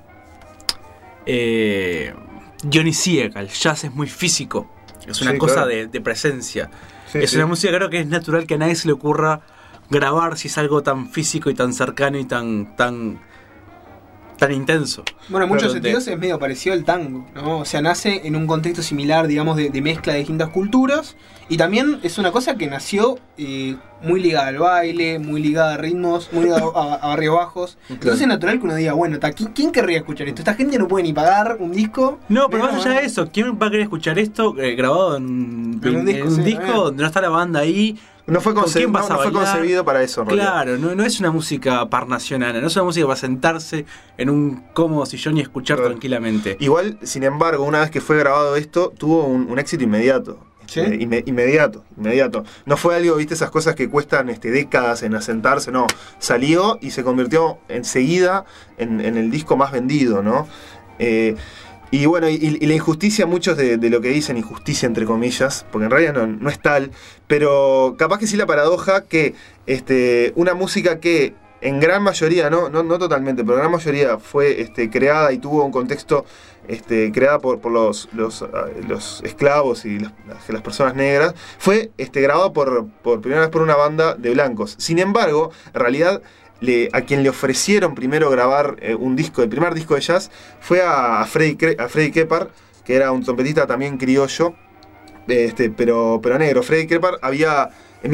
dionisíaca. El jazz es muy físico. Es una cosa de presencia. Es una música, creo que es natural que a nadie se le ocurra grabar si es algo tan físico y tan cercano y tan intenso. Bueno, en muchos sentidos es medio parecido al tango, ¿no? O sea, nace en un contexto similar, digamos, de mezcla de distintas culturas. Y también es una cosa que nació muy ligada al baile, muy ligada a ritmos, muy ligada a barrios bajos. Entonces es natural que uno diga, bueno, ¿quién querría escuchar esto? Esta gente no puede ni pagar un disco. No, pero más allá de eso, ¿quién va a querer escuchar esto grabado en un disco donde no está la banda ahí? No fue concebido para eso, claro, no es una música parnacional, no es una música para sentarse en un cómodo sillón y escuchar tranquilamente. Igual, sin embargo, una vez que fue grabado esto, tuvo un éxito inmediato. ¿Sí? Inmediato. No fue algo, viste, esas cosas que cuestan décadas en asentarse, no. Salió y se convirtió enseguida en el disco más vendido, ¿no? Y bueno, y la injusticia, muchos de lo que dicen, injusticia entre comillas, porque en realidad no es tal, pero capaz que sí la paradoja que una música que en gran mayoría, no totalmente, pero en gran mayoría fue creada y tuvo un contexto creada por los esclavos y las personas negras, fue grabado por primera vez por una banda de blancos. Sin embargo, en realidad, a quien le ofrecieron primero grabar el primer disco de jazz fue a Freddie Keppard, que era un trompetista también criollo, pero negro. Freddie Keppard había en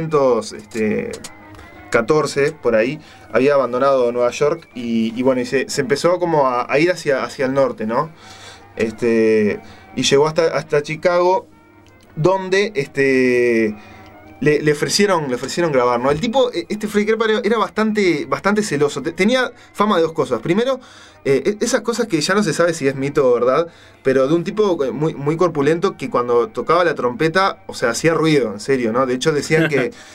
1914 por ahí había abandonado Nueva York y bueno, y se empezó como a ir hacia el norte, ¿no? Y llegó hasta Chicago, donde le ofrecieron grabar, ¿no? El tipo, Freddie Crepper era bastante celoso. Tenía fama de dos cosas. Primero, esas cosas que ya no se sabe si es mito o verdad, pero de un tipo muy, muy corpulento que cuando tocaba la trompeta, o sea, hacía ruido, en serio, ¿no? De hecho decían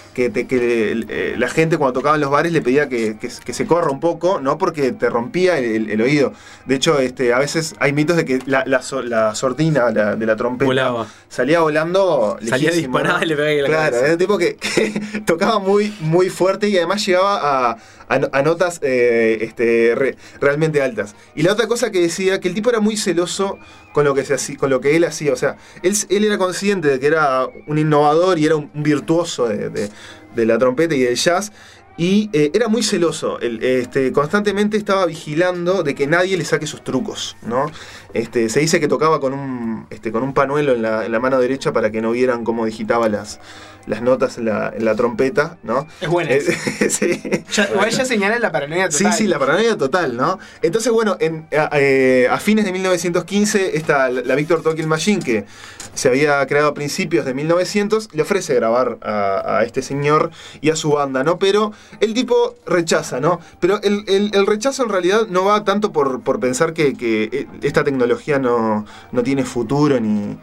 que la gente cuando tocaba en los bares le pedía que se corra un poco, ¿no? Porque te rompía el oído. De hecho, a veces hay mitos de que la sordina de la trompeta volaba. Salía volando, salía disparada, ¿no? Y le pegaba en la cabeza. Era un tipo que tocaba muy, muy fuerte y además llegaba a notas realmente altas. Y la otra cosa que decía, que el tipo era muy celoso con lo que él hacía. O sea, él era consciente de que era un innovador y era un virtuoso de la trompeta y del jazz. Y era muy celoso, constantemente estaba vigilando de que nadie le saque sus trucos, ¿no? Se dice que tocaba con un panuelo en la mano derecha para que no vieran cómo digitaba las notas en la trompeta, ¿no? Es buena. Sí. Igual ya señala la paranoia total. Sí, la paranoia total, ¿no? Entonces, bueno, a fines de 1915, la Victor Talking Machine, que se había creado a principios de 1900, le ofrece grabar a este señor y a su banda, ¿no? Pero el tipo rechaza, ¿no? Pero el rechazo en realidad no va tanto por pensar que esta tecnología no tiene futuro ni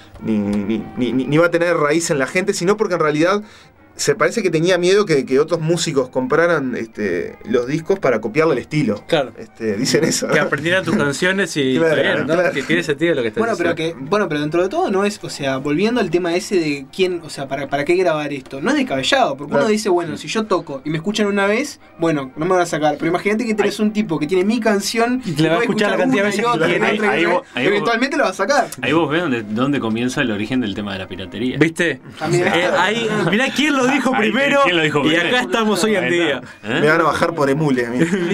va a tener raíz en la gente, sino porque en realidad se parece que tenía miedo que otros músicos compraran los discos para copiarle el estilo. Claro. Dicen eso. Que aprendieran tus canciones y claro, ¿no? Claro. Que tiene sentido lo que estás diciendo. Pero dentro de todo no es, o sea, volviendo al tema ese de quién, o sea, para qué grabar esto, no es descabellado, porque uno dice, bueno, si yo toco y me escuchan una vez, bueno, no me van a sacar, pero imagínate que tenés un tipo que tiene mi canción y te la va a escuchar la cantidad de veces que quiere, eventualmente lo va a sacar. Ahí vos ves dónde comienza el origen del tema de la piratería. ¿Viste? Mirá quién lo dijo primero. Y acá estamos hoy en día. Me van a bajar por emule.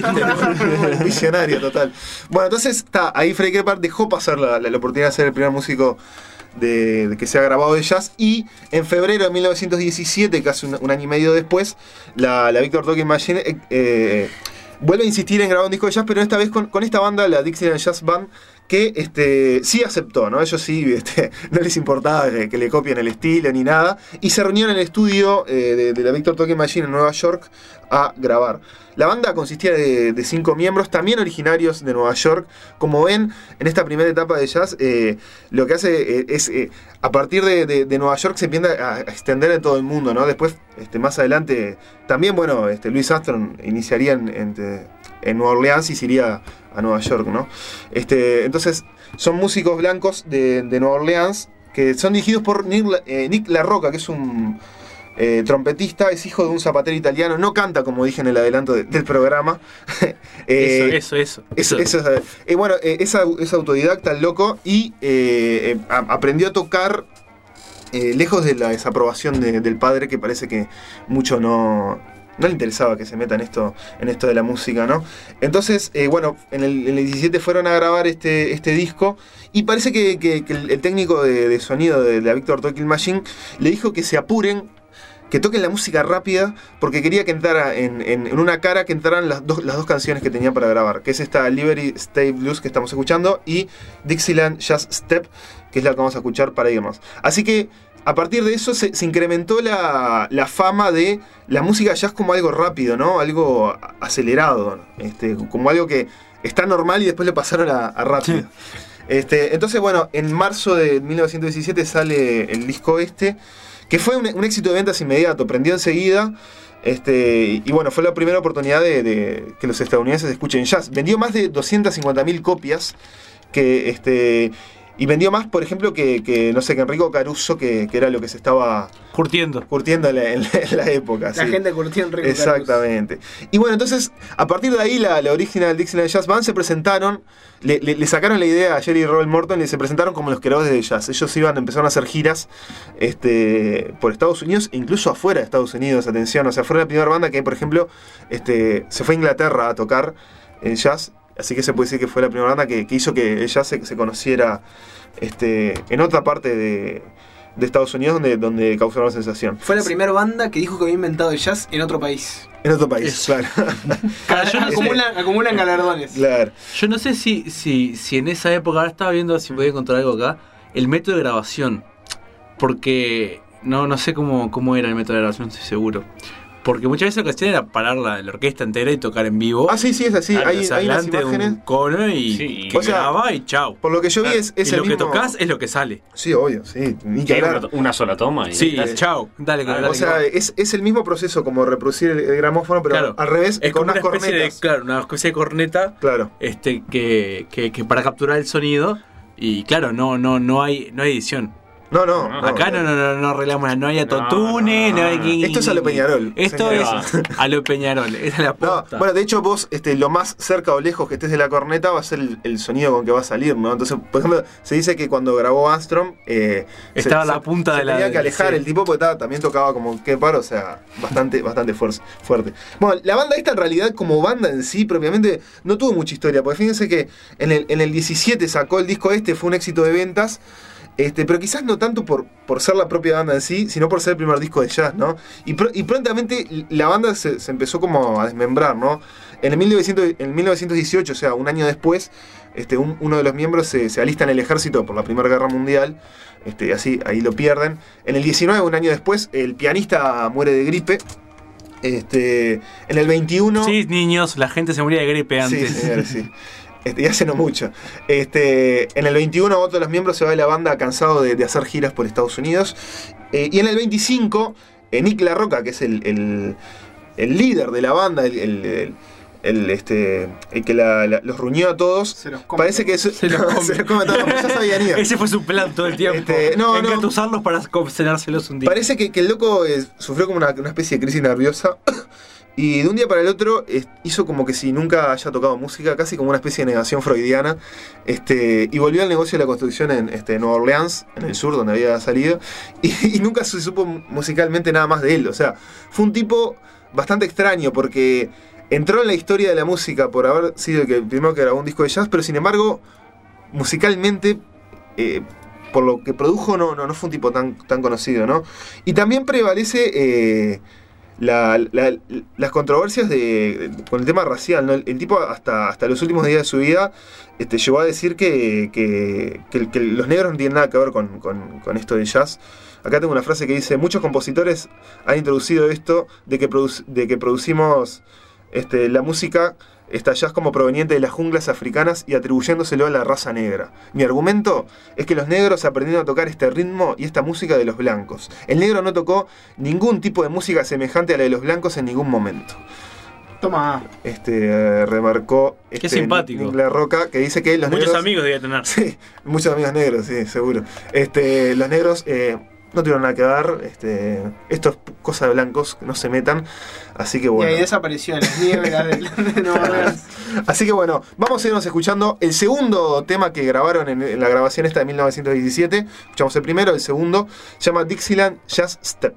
Visionario total. Bueno, entonces ahí Freddie Crepper dejó pasar la oportunidad de ser el primer músico de que se ha grabado de jazz. Y en febrero de 1917, casi un año y medio después, la Victor Talking Machine vuelve a insistir en grabar un disco de jazz, pero esta vez con esta banda, la Dixieland Jazz Band, que sí aceptó, ¿no? Ellos sí, no les importaba que le copien el estilo ni nada, y se reunieron en el estudio de la Victor Talking Machine en Nueva York a grabar. La banda consistía de 5 miembros, también originarios de Nueva York. Como ven, en esta primera etapa de jazz, lo que hace es, a partir de Nueva York se empieza a extender en todo el mundo, ¿no? Después, más adelante, también, bueno, Louis Armstrong iniciaría en Nueva Orleans y se iría a Nueva York, ¿no? Entonces, son músicos blancos de Nueva Orleans que son dirigidos por Nick LaRocca, que es un trompetista, es hijo de un zapatero italiano, no canta como dije en el adelanto del programa. Eso. Bueno, es autodidacta el loco y aprendió a tocar lejos de la desaprobación del padre, que parece que mucho no le interesaba que se meta en esto de la música, ¿no? Entonces, bueno, en el 17 fueron a grabar este disco y parece que el técnico de sonido de la Victor Talking Machine le dijo que se apuren, que toquen la música rápida, porque quería que entrara en una cara, que entraran las dos canciones que tenían para grabar, que es esta Liberty State Blues que estamos escuchando y Dixieland Jazz Step, que es la que vamos a escuchar para irnos. Así que a partir de eso se incrementó la fama de la música jazz como algo rápido, ¿no? Algo acelerado, como algo que está normal y después le pasaron a rápido. Entonces, bueno, en marzo de 1917 sale el disco que fue un éxito de ventas inmediato, prendió enseguida. Y bueno, fue la primera oportunidad de que los estadounidenses escuchen jazz. Vendió más de 250.000 copias, y vendió más, por ejemplo, que Enrico Caruso, que era lo que se estaba curtiendo en la época. La gente curtía en Enrico Caruso. Exactamente. Y bueno, entonces, a partir de ahí, la original Dixieland Jazz Band se presentaron, le sacaron la idea a Jerry y Robert Morton y se presentaron como los creadores de jazz. Ellos empezaron a hacer giras por Estados Unidos e incluso afuera de Estados Unidos, atención. O sea, fue la primera banda que, por ejemplo, se fue a Inglaterra a tocar el jazz. Así que se puede decir que fue la primera banda que hizo que el jazz se conociera en otra parte de Estados Unidos donde causó una sensación. Fue la primera banda que dijo que había inventado el jazz en otro país. En otro país, claro. Acumulan galardones. Claro. Yo no sé si en esa época, ahora estaba viendo si podía encontrar algo acá, el método de grabación. Porque no sé cómo era el método de grabación, no estoy seguro. Porque muchas veces lo que hacían era parar la orquesta entera y tocar en vivo. Sí, es así. Hay unas imágenes. Un cono y que graba y chao. Por lo que yo vi es y el lo mismo... que tocas es lo que sale. Sí, obvio, sí. Ni que hablar. Una sola toma. Sí, chao. Dale. O sea, es el mismo proceso como reproducir el gramófono, pero claro, al revés, es con como unas una especie cornetas. una especie de corneta. Claro. Que para capturar el sonido. Y claro, no hay edición. No. Acá no arreglamos, no hay autotune, no hay... Esto es a lo Peñarol. Esto es a lo Peñarol, esa es la posta. Bueno, de hecho vos, lo más cerca o lejos que estés de la corneta va a ser el sonido con que va a salir, ¿no? Entonces, por ejemplo, se dice que cuando grabó Armstrong estaba a la punta de la... tenía que alejar el tipo porque también tocaba como que paro, o sea, bastante fuerte. Bueno, la banda esta en realidad como banda en sí propiamente no tuvo mucha historia, porque fíjense que en el 17 sacó el disco fue un éxito de ventas. Pero quizás no tanto por ser la propia banda en sí, sino por ser el primer disco de jazz, ¿no? Y prontamente la banda se empezó como a desmembrar, ¿no? En 1918, o sea, un año después, uno de los miembros se alista en el ejército por la Primera Guerra Mundial, así, ahí lo pierden. En el 19, un año después, el pianista muere de gripe. En el 21... Sí, niños, la gente se moría de gripe antes. Sí, señores, sí. Y hace no mucho. En el 21 otro de los miembros se va de la banda cansado de hacer giras por Estados Unidos. Y en el 25, Nick LaRocca, que es el líder de la banda, el que los reunió a todos, parece que se los come todos, ya se habían ido. Ese fue su plan todo el tiempo. Engatusarlos para cenárselos un día. Parece que el loco sufrió como una especie de crisis nerviosa. Y de un día para el otro hizo como que si nunca haya tocado música, casi como una especie de negación freudiana. Y volvió al negocio de la construcción en Nueva Orleans, en el sur, donde había salido. Y nunca se supo musicalmente nada más de él. O sea, fue un tipo bastante extraño porque entró en la historia de la música por haber sido el primero que grabó un disco de jazz, pero sin embargo, musicalmente... por lo que produjo no fue un tipo tan conocido, ¿no? Y también prevalece... las controversias con el tema racial, ¿no? El tipo hasta los últimos días de su vida llegó a decir que los negros no tienen nada que ver con esto del jazz. Acá tengo una frase que dice: muchos compositores han introducido esto de que producimos la música jazz como proveniente de las junglas africanas y atribuyéndoselo a la raza negra. Mi argumento es que los negros aprendieron a tocar este ritmo y esta música de los blancos. El negro no tocó ningún tipo de música semejante a la de los blancos en ningún momento. Toma. Remarcó Qué simpático. Nick LaRocca, que dice que los negros... Muchos amigos debía tener. Sí, muchos amigos negros, sí, seguro. Los negros... no tuvieron nada que ver, esto es cosa de blancos, que no se metan, así que bueno. Y ahí desapareció en las nieves de Nueva Orleans. Así que bueno, vamos a irnos escuchando el segundo tema que grabaron en la grabación esta de 1917. Escuchamos el primero, el segundo, se llama Dixieland Jazz Step.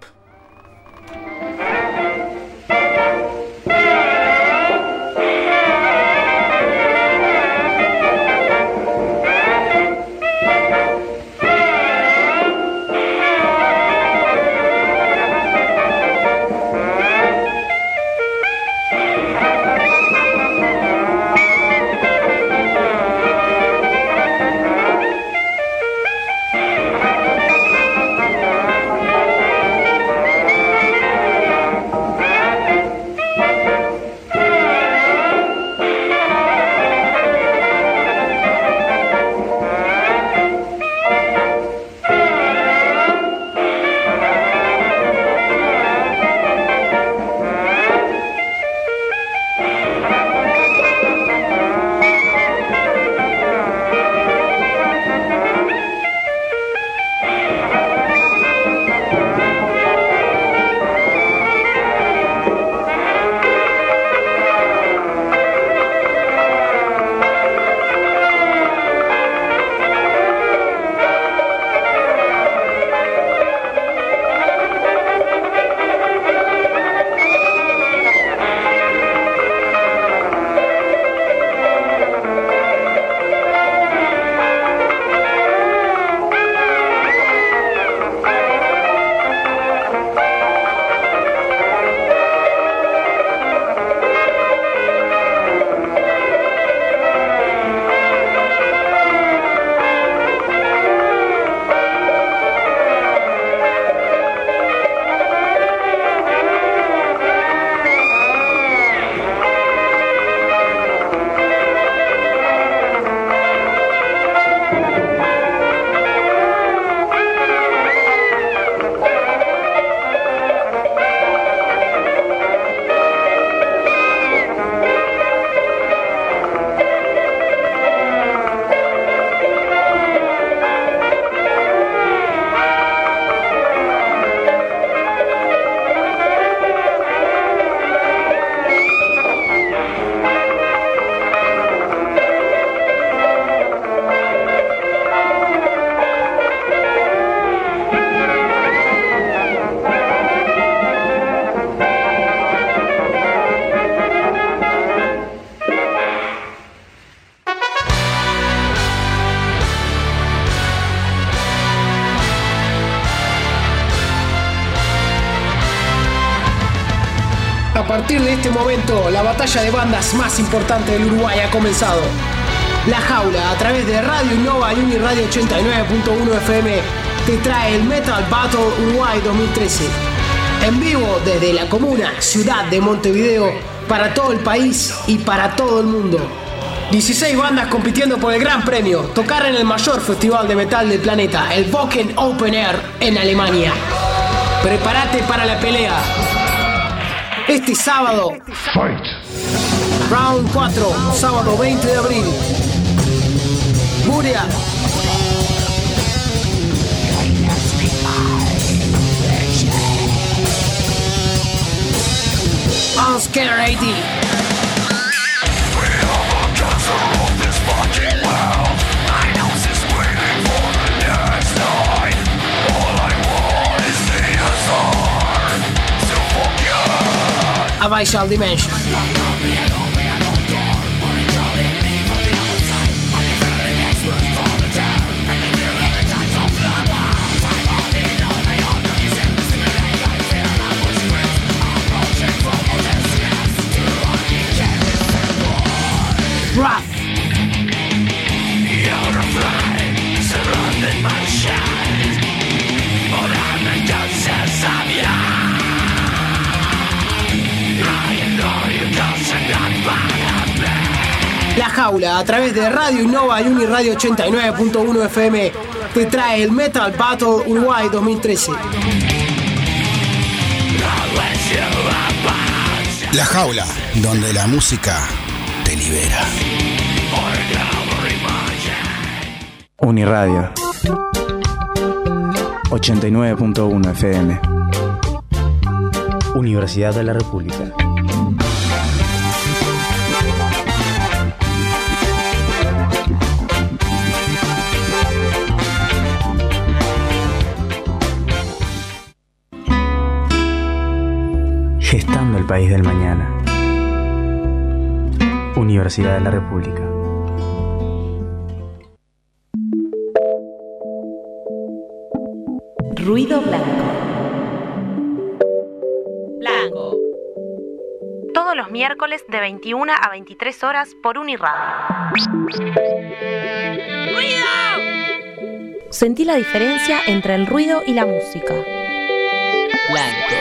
partir de este momento, la batalla de bandas más importante del Uruguay ha comenzado. La Jaula, a través de Radio Innova y Uniradio 89.1 FM, te trae el Metal Battle Uruguay 2013. En vivo desde la comuna, ciudad de Montevideo, para todo el país y para todo el mundo. 16 bandas compitiendo por el gran premio, tocar en el mayor festival de metal del planeta, el Wacken Open Air en Alemania. Prepárate para la pelea. Este sábado, Round 4, sábado 20 de abril. Buria. Unscared 80. Abyssal Dimension. Wrath. La Jaula, a través de Radio Innova y Uniradio 89.1 FM, te trae el Metal Battle Uruguay 2013. La Jaula, donde la música te libera. Uniradio 89.1 FM. Universidad de la República. Gestando el país del mañana. Universidad de la República. Ruido blanco. Blanco. Todos los miércoles de 21 a 23 horas por Uniradio. ¡Ruido! Sentí la diferencia entre el ruido y la música. Blanco.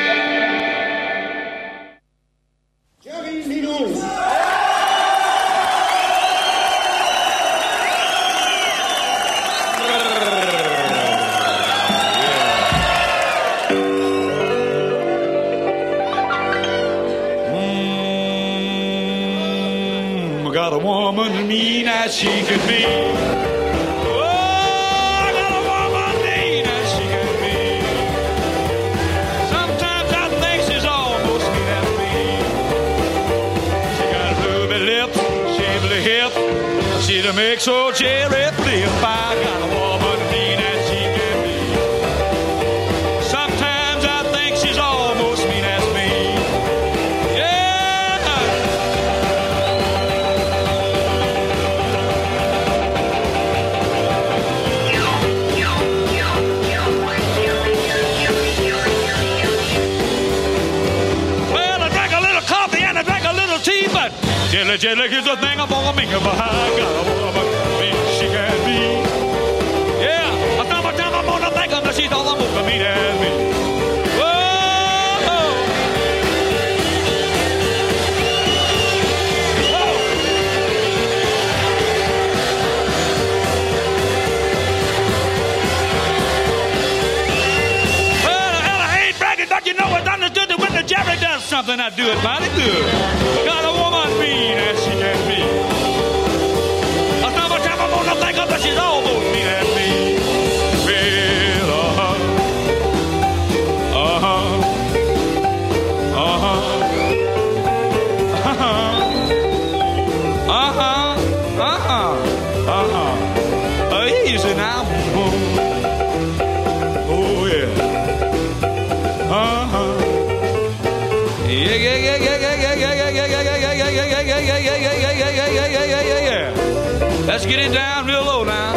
Got a woman mean as she can be. Oh, I got a woman mean as she can be. Sometimes I think she's almost mean as me. She got ruby lips, shapely hip. She to make so cherry flip. I got a woman mean as she can be. Sometimes I think she's almost mean as me. Jelly, jelly, here's the thing I'm gonna make about. I got a woman, mean she can be. Yeah, I thought my time I'm gonna think of, but she's all I'm gonna mean as me. Whoa! Well, I ain't bragging, but you know it's understood that when the Jerry does something, I do it mighty good. Got a woman mean as she can be. I thought my time I'm gonna think of, but she's almost mean as me. Well, easy now. Oh yeah. Let's get it down real low now.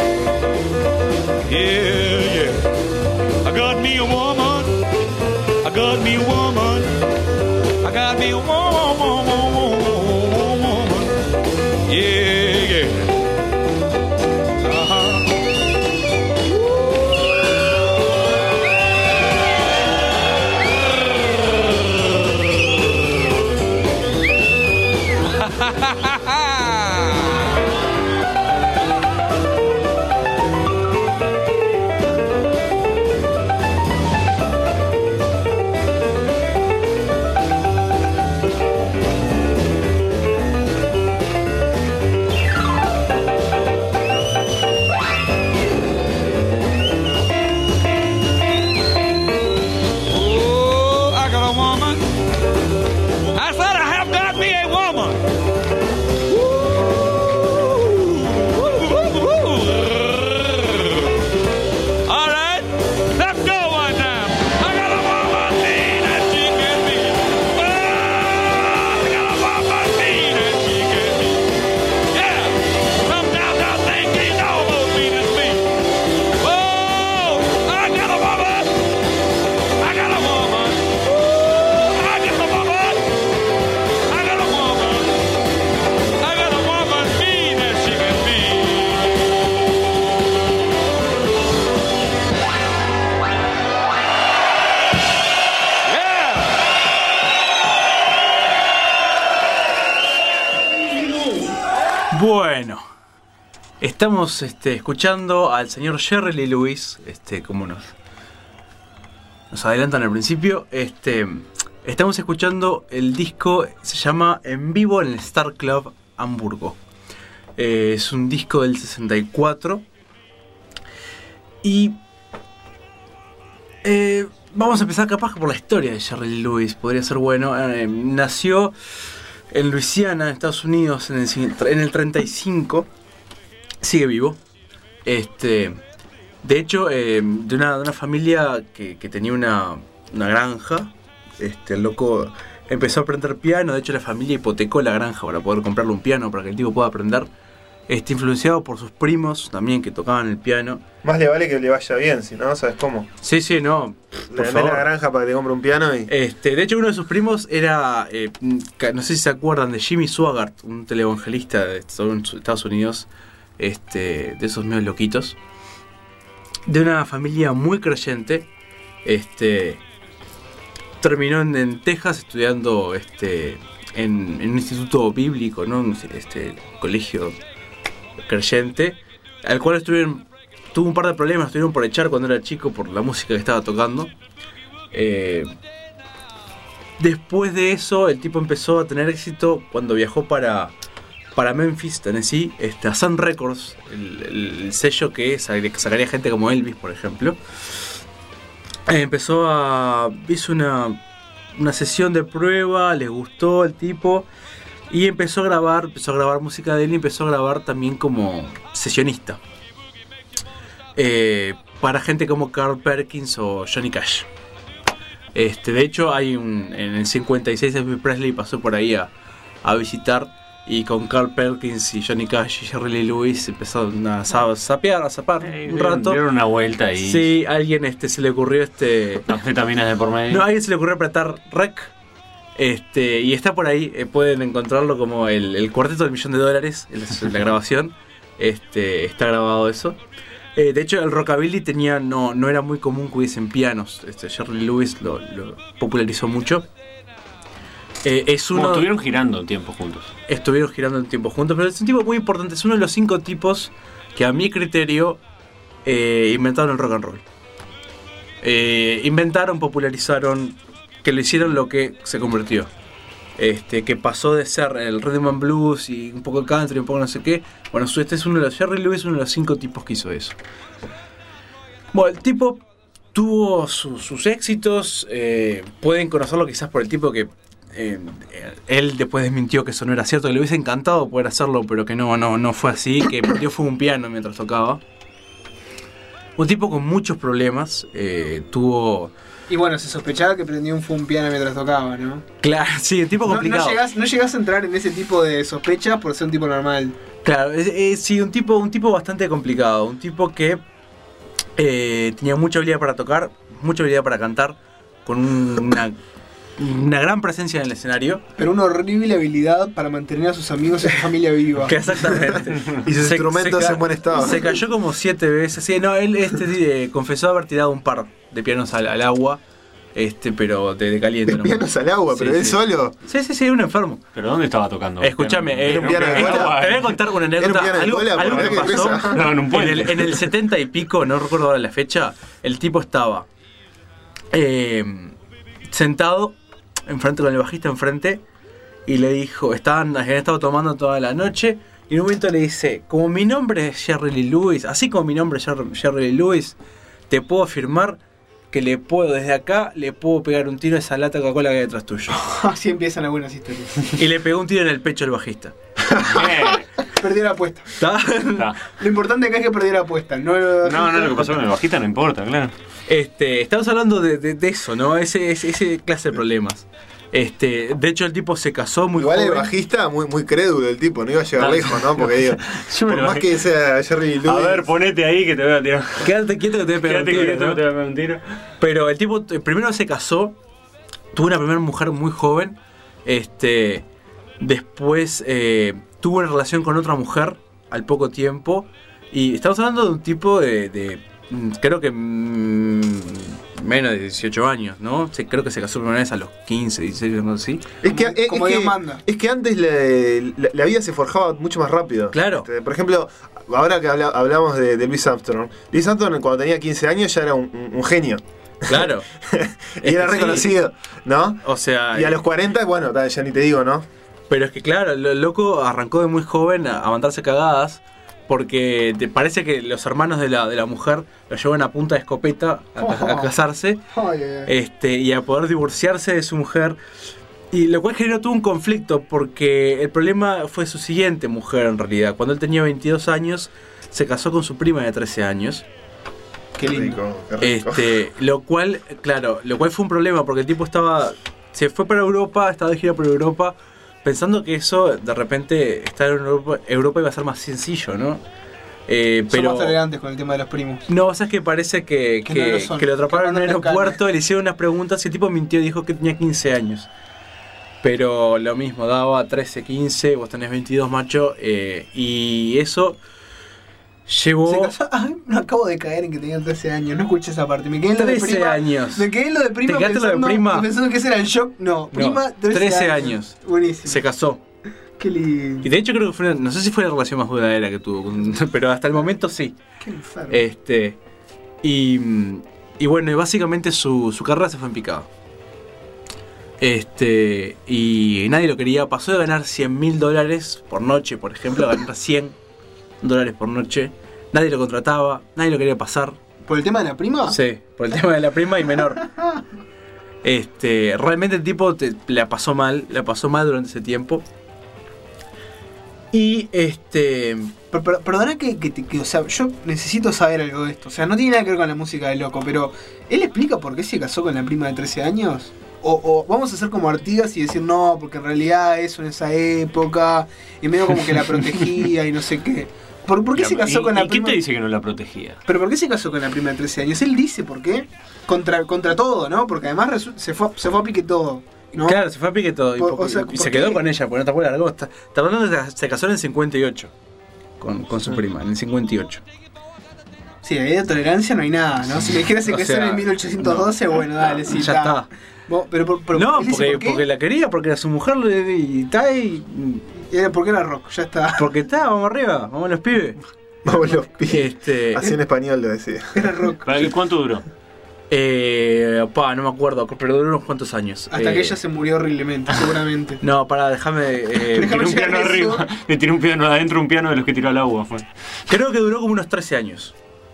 Yeah, yeah. I got me a woman. I got me a woman. I got me a woman. Estamos escuchando al señor Jerry Lee Lewis, como nos adelantan al principio. Estamos escuchando el disco, se llama En Vivo en el Star Club Hamburgo. Es un disco del 64. Y vamos a empezar capaz por la historia de Jerry Lee Lewis, podría ser bueno. Nació en Luisiana, en Estados Unidos, en el 35. Sigue vivo. De hecho, de una familia que tenía una granja. El loco empezó a aprender piano. De hecho, la familia hipotecó la granja para poder comprarle un piano para que el tipo pueda aprender. Influenciado por sus primos también que tocaban el piano. Más le vale que le vaya bien, si no, ¿sabes cómo? Sí, no. Le vendés la granja para que te compre un piano y... De hecho, uno de sus primos era, no sé si se acuerdan, de Jimmy Swaggart, un televangelista de Estados Unidos, de esos medios loquitos, de una familia muy creyente. Terminó en Texas estudiando en un instituto bíblico, ¿no? Un colegio creyente, al cual tuvo un par de problemas, estuvieron por echar cuando era chico por la música que estaba tocando. Después de eso, el tipo empezó a tener éxito cuando viajó para Memphis, Tennessee, a Sun Records, el sello que sacaría gente como Elvis, por ejemplo. Hizo una sesión de prueba, le gustó el tipo y empezó a grabar música de él y empezó a grabar también como sesionista para gente como Carl Perkins o Johnny Cash. De hecho, en el 56 Elvis Presley pasó por ahí a visitar, y con Carl Perkins y Johnny Cash y Jerry Lee Lewis empezaron a zapar un rato. Dieron una vuelta y... Sí, a alguien se le ocurrió anfetaminas de por medio. No, a alguien se le ocurrió apretar rec. Y está por ahí, pueden encontrarlo como el cuarteto del $1.000.000 en la grabación. Está grabado eso. De hecho, el rockabilly no era muy común que hubiesen pianos. Jerry Lee Lewis lo popularizó mucho. Estuvieron girando un tiempo juntos. Pero es un tipo muy importante. Es uno de los 5 tipos que, a mi criterio, inventaron el rock and roll. Inventaron, popularizaron, que lo hicieron lo que se convirtió. Que pasó de ser el rhythm and blues y un poco country, un poco no sé qué. Bueno, Jerry Lewis es uno de los 5 tipos que hizo eso. Bueno, el tipo tuvo sus éxitos. Pueden conocerlo quizás por el tipo que él después desmintió que eso no era cierto, que le hubiese encantado poder hacerlo, pero que no fue así, que perdió fue un piano mientras tocaba. Un tipo con muchos problemas, tuvo... Y bueno, se sospechaba que prendió un piano mientras tocaba, ¿no? Claro, sí, un tipo complicado. No llegás a entrar en ese tipo de sospechas por ser un tipo normal. Claro, sí, un tipo bastante complicado, un tipo que tenía mucha habilidad para tocar, mucha habilidad para cantar, con una gran presencia en el escenario. Pero una horrible habilidad para mantener a sus amigos y a su familia viva. Exactamente. Y sus instrumentos en buen estado. Se cayó como 7 veces. Sí, no, él confesó haber tirado un par de pianos al agua. Pero de caliente. ¿De pianos al agua? ¿Pero él solo? Sí, un enfermo. ¿Pero dónde estaba tocando? Escúchame, ¿Era un piano de cola? Te voy a contar una anécdota. Algo que pasó en un puente. En el 70 y pico, no recuerdo ahora la fecha, el tipo estaba sentado enfrente con el bajista enfrente y le dijo, habían estado tomando toda la noche, y en un momento le dice, como mi nombre es Jerry Lee Lewis, así como mi nombre es Jerry Lee Lewis, te puedo afirmar que desde acá le puedo pegar un tiro a esa lata de Coca-Cola que hay detrás tuyo. Así empiezan algunas historias. Y le pegó un tiro en el pecho al bajista. Perdió la apuesta. Lo importante acá es que perdió la apuesta. No, lo que pasó con el bajista no importa, claro. Estamos hablando de eso, ¿no? Ese clase de problemas. De hecho, el tipo se casó muy joven. Igual el bajista, muy crédulo el tipo, no iba a llegar lejos, ¿no? Porque digo, por más que sea Jerry Lee Lewis... A ver, ponete ahí que te voy a tirar. Quédate quieto que te voy a pegar un tiro. Te voy a pegar un tiro. Pero el tipo primero se casó, tuvo una primera mujer muy joven, después tuvo una relación con otra mujer al poco tiempo, y estamos hablando de un tipo de creo que menos de 18 años, ¿no? Creo que se casó por primera vez a los 15, 16, algo así. Como Dios manda. Es que antes la vida se forjaba mucho más rápido. Claro. Por ejemplo, ahora que hablamos de Louis Armstrong. Louis Armstrong cuando tenía 15 años ya era un genio. Claro. Y era reconocido, ¿no? O sea... Y a los 40, bueno, ya ni te digo, ¿no? Pero es que claro, el loco arrancó de muy joven a mandarse cagadas porque te parece que los hermanos de la mujer lo llevan a punta de escopeta a casarse y a poder divorciarse de su mujer. Y lo cual generó todo un conflicto porque el problema fue su siguiente mujer en realidad. Cuando él tenía 22 años se casó con su prima de 13 años. Qué lindo. Qué rico. Lo cual fue un problema porque el tipo se fue para Europa, estaba de gira por Europa, pensando que eso, de repente, estar en Europa iba a ser más sencillo, ¿no? Son pero más tolerantes con el tema de los primos. No, o sea, es que parece que lo atraparon en el aeropuerto, le hicieron unas preguntas y el tipo mintió y dijo que tenía 15 años. Pero lo mismo, daba 13, 15, vos tenés 22, macho, y eso llevó... Se casó, no acabo de caer en que tenía 13 años, no escuché esa parte, me quedé en lo de 13 prima. años. Me quedé en lo de prima. ¿Te quedaste lo de prima? Pensando que ese era el shock. No, prima, 13 años. Buenísimo. Se casó. Qué lindo. Y de hecho creo que no sé si fue la relación más duradera que tuvo, pero hasta el momento sí. Qué enfermo. Y bueno, y básicamente su carrera se fue en picado. Y nadie lo quería. Pasó de ganar $100.000 por noche, por ejemplo, a ganar $100 por noche. Nadie lo contrataba, nadie lo quería pasar. ¿Por el tema de la prima? Sí, por el tema de la prima y menor. Realmente el tipo la pasó mal durante ese tiempo. Y Perdona que o sea, yo necesito saber algo de esto. O sea, no tiene nada que ver con la música del loco, pero ¿él explica por qué se casó con la prima de 13 años? O vamos a ser como Artigas y decir no, porque en realidad eso en esa época, y medio como que la protegía y no sé qué. ¿Por qué se casó con la prima? ¿Y quién te dice que no la protegía? ¿Pero por qué se casó con la prima de 13 años? Él dice por qué. Contra todo, ¿no? Porque además se fue a pique todo, ¿no? Claro, se fue a pique todo. Y se quedó con ella, porque no te acuerdas, largó. Está hablando de se casó en el 58 con su prima, en el 58. Sí, ahí de tolerancia no hay nada, ¿no? Si me dijeras que sea en el 1812, bueno, dale, sí, ya está. Pero no, porque la quería, porque era su mujer y porque era rock, ya está. Porque vamos arriba, vamos los pibes. Vamos los pibes. Así en español lo decía. Era rock. ¿Cuánto duró? No me acuerdo, pero duró unos cuantos años. Hasta que ella se murió horriblemente, seguramente. No, déjame tiró un piano arriba. Le tiró un piano adentro, un piano de los que tiró al agua. Creo que duró como unos 13 años.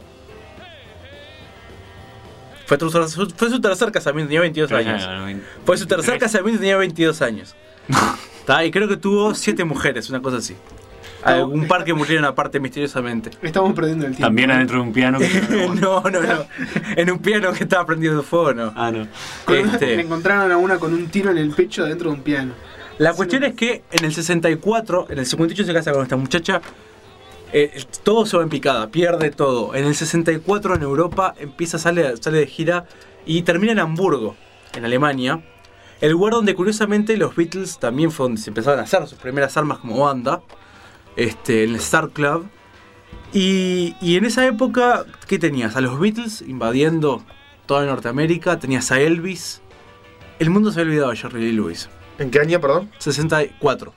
Fue su tercer casamiento, tenía 22 años. Fue su tercer casamiento, tenía 22 años. Y creo que tuvo 7 mujeres, una cosa así. Algún par que murieron aparte misteriosamente. Estamos perdiendo el tiempo. También adentro de un piano. No. En un piano que estaba prendido de fuego, no. No. Le encontraron a una con un tiro en el pecho dentro de un piano. La cuestión es que en el 64, en el 58 se casa con esta muchacha. Todo se va en picada, pierde todo. En el 64 en Europa sale de gira y termina en Hamburgo, en Alemania. El lugar donde curiosamente los Beatles también fue donde se empezaron a hacer sus primeras armas como banda. En el Star Club. Y en esa época, ¿qué tenías? A los Beatles invadiendo toda Norteamérica, tenías a Elvis. El mundo se había olvidado de Jerry Lee Lewis. ¿En qué año, perdón? 64.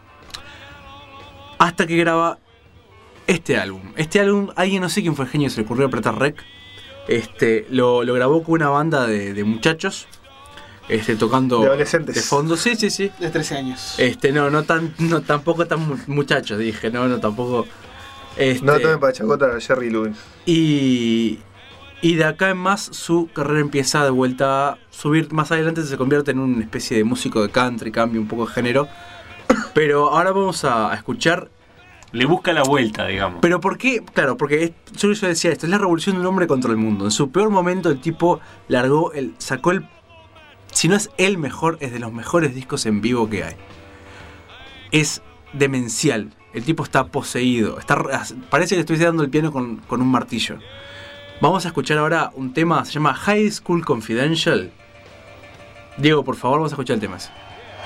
Hasta que graba este álbum. Alguien, no sé quién fue el genio, se le ocurrió apretar rec. Lo grabó con una banda de muchachos. Tocando de adolescentes. De fondo, sí. De 13 años. Tampoco tan muchachos, dije, no, tampoco. No tomen para chacota a Jerry Lewis. Y de acá en más su carrera empieza de vuelta a subir. Más adelante se convierte en una especie de músico de country, cambia un poco de género. Pero ahora vamos a escuchar. Le busca la vuelta, digamos. Pero ¿por qué? Claro, porque yo decía esto, es la revolución de un hombre contra el mundo. En su peor momento el tipo sacó si no es el mejor, es de los mejores discos en vivo que hay. Es demencial. El tipo está poseído. Parece que estuviese dando el piano con un martillo. Vamos a escuchar ahora un tema, se llama High School Confidential. Diego, por favor, vamos a escuchar el tema ese.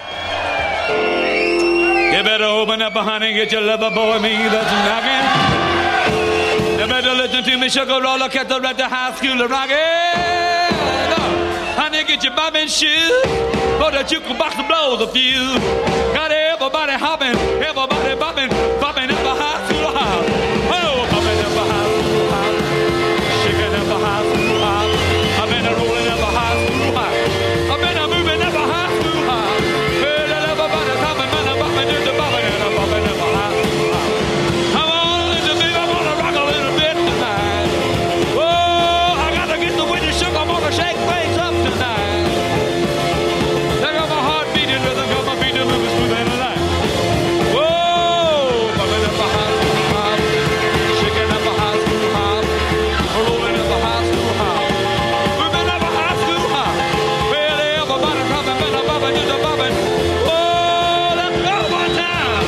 You better open up, honey, get your lover boy, me that's knocking. You better listen Listen to me, sugar roller, catch up at the high school of rockin'. Honey, get your bobbin' shoes, for the jukebox to blow the fuse. Got everybody hoppin', everybody boppin', boppin' up a high school house. Oh, boppin' up a high school house, shaking up a high school house. I've been rollin' up a high school house. I've been moving up a high school house. Well, everybody's hoppin', man, I'm boppin' into boppin' and I'm boppin' up a high school house. Come on, little baby, I wanna rock a little bit tonight. Oh, I gotta get the wind shook, I'm gonna shake things up tonight. Take up my heart beating rhythm, got my feet moving smooth and alive. Whoa, bopping up a high school hop, shaking up a high school hop, rolling up a high school hop, moving up a high school hop. Well, everybody's hopping, man, I'm bopping, just a bopping. Oh, let's go one time.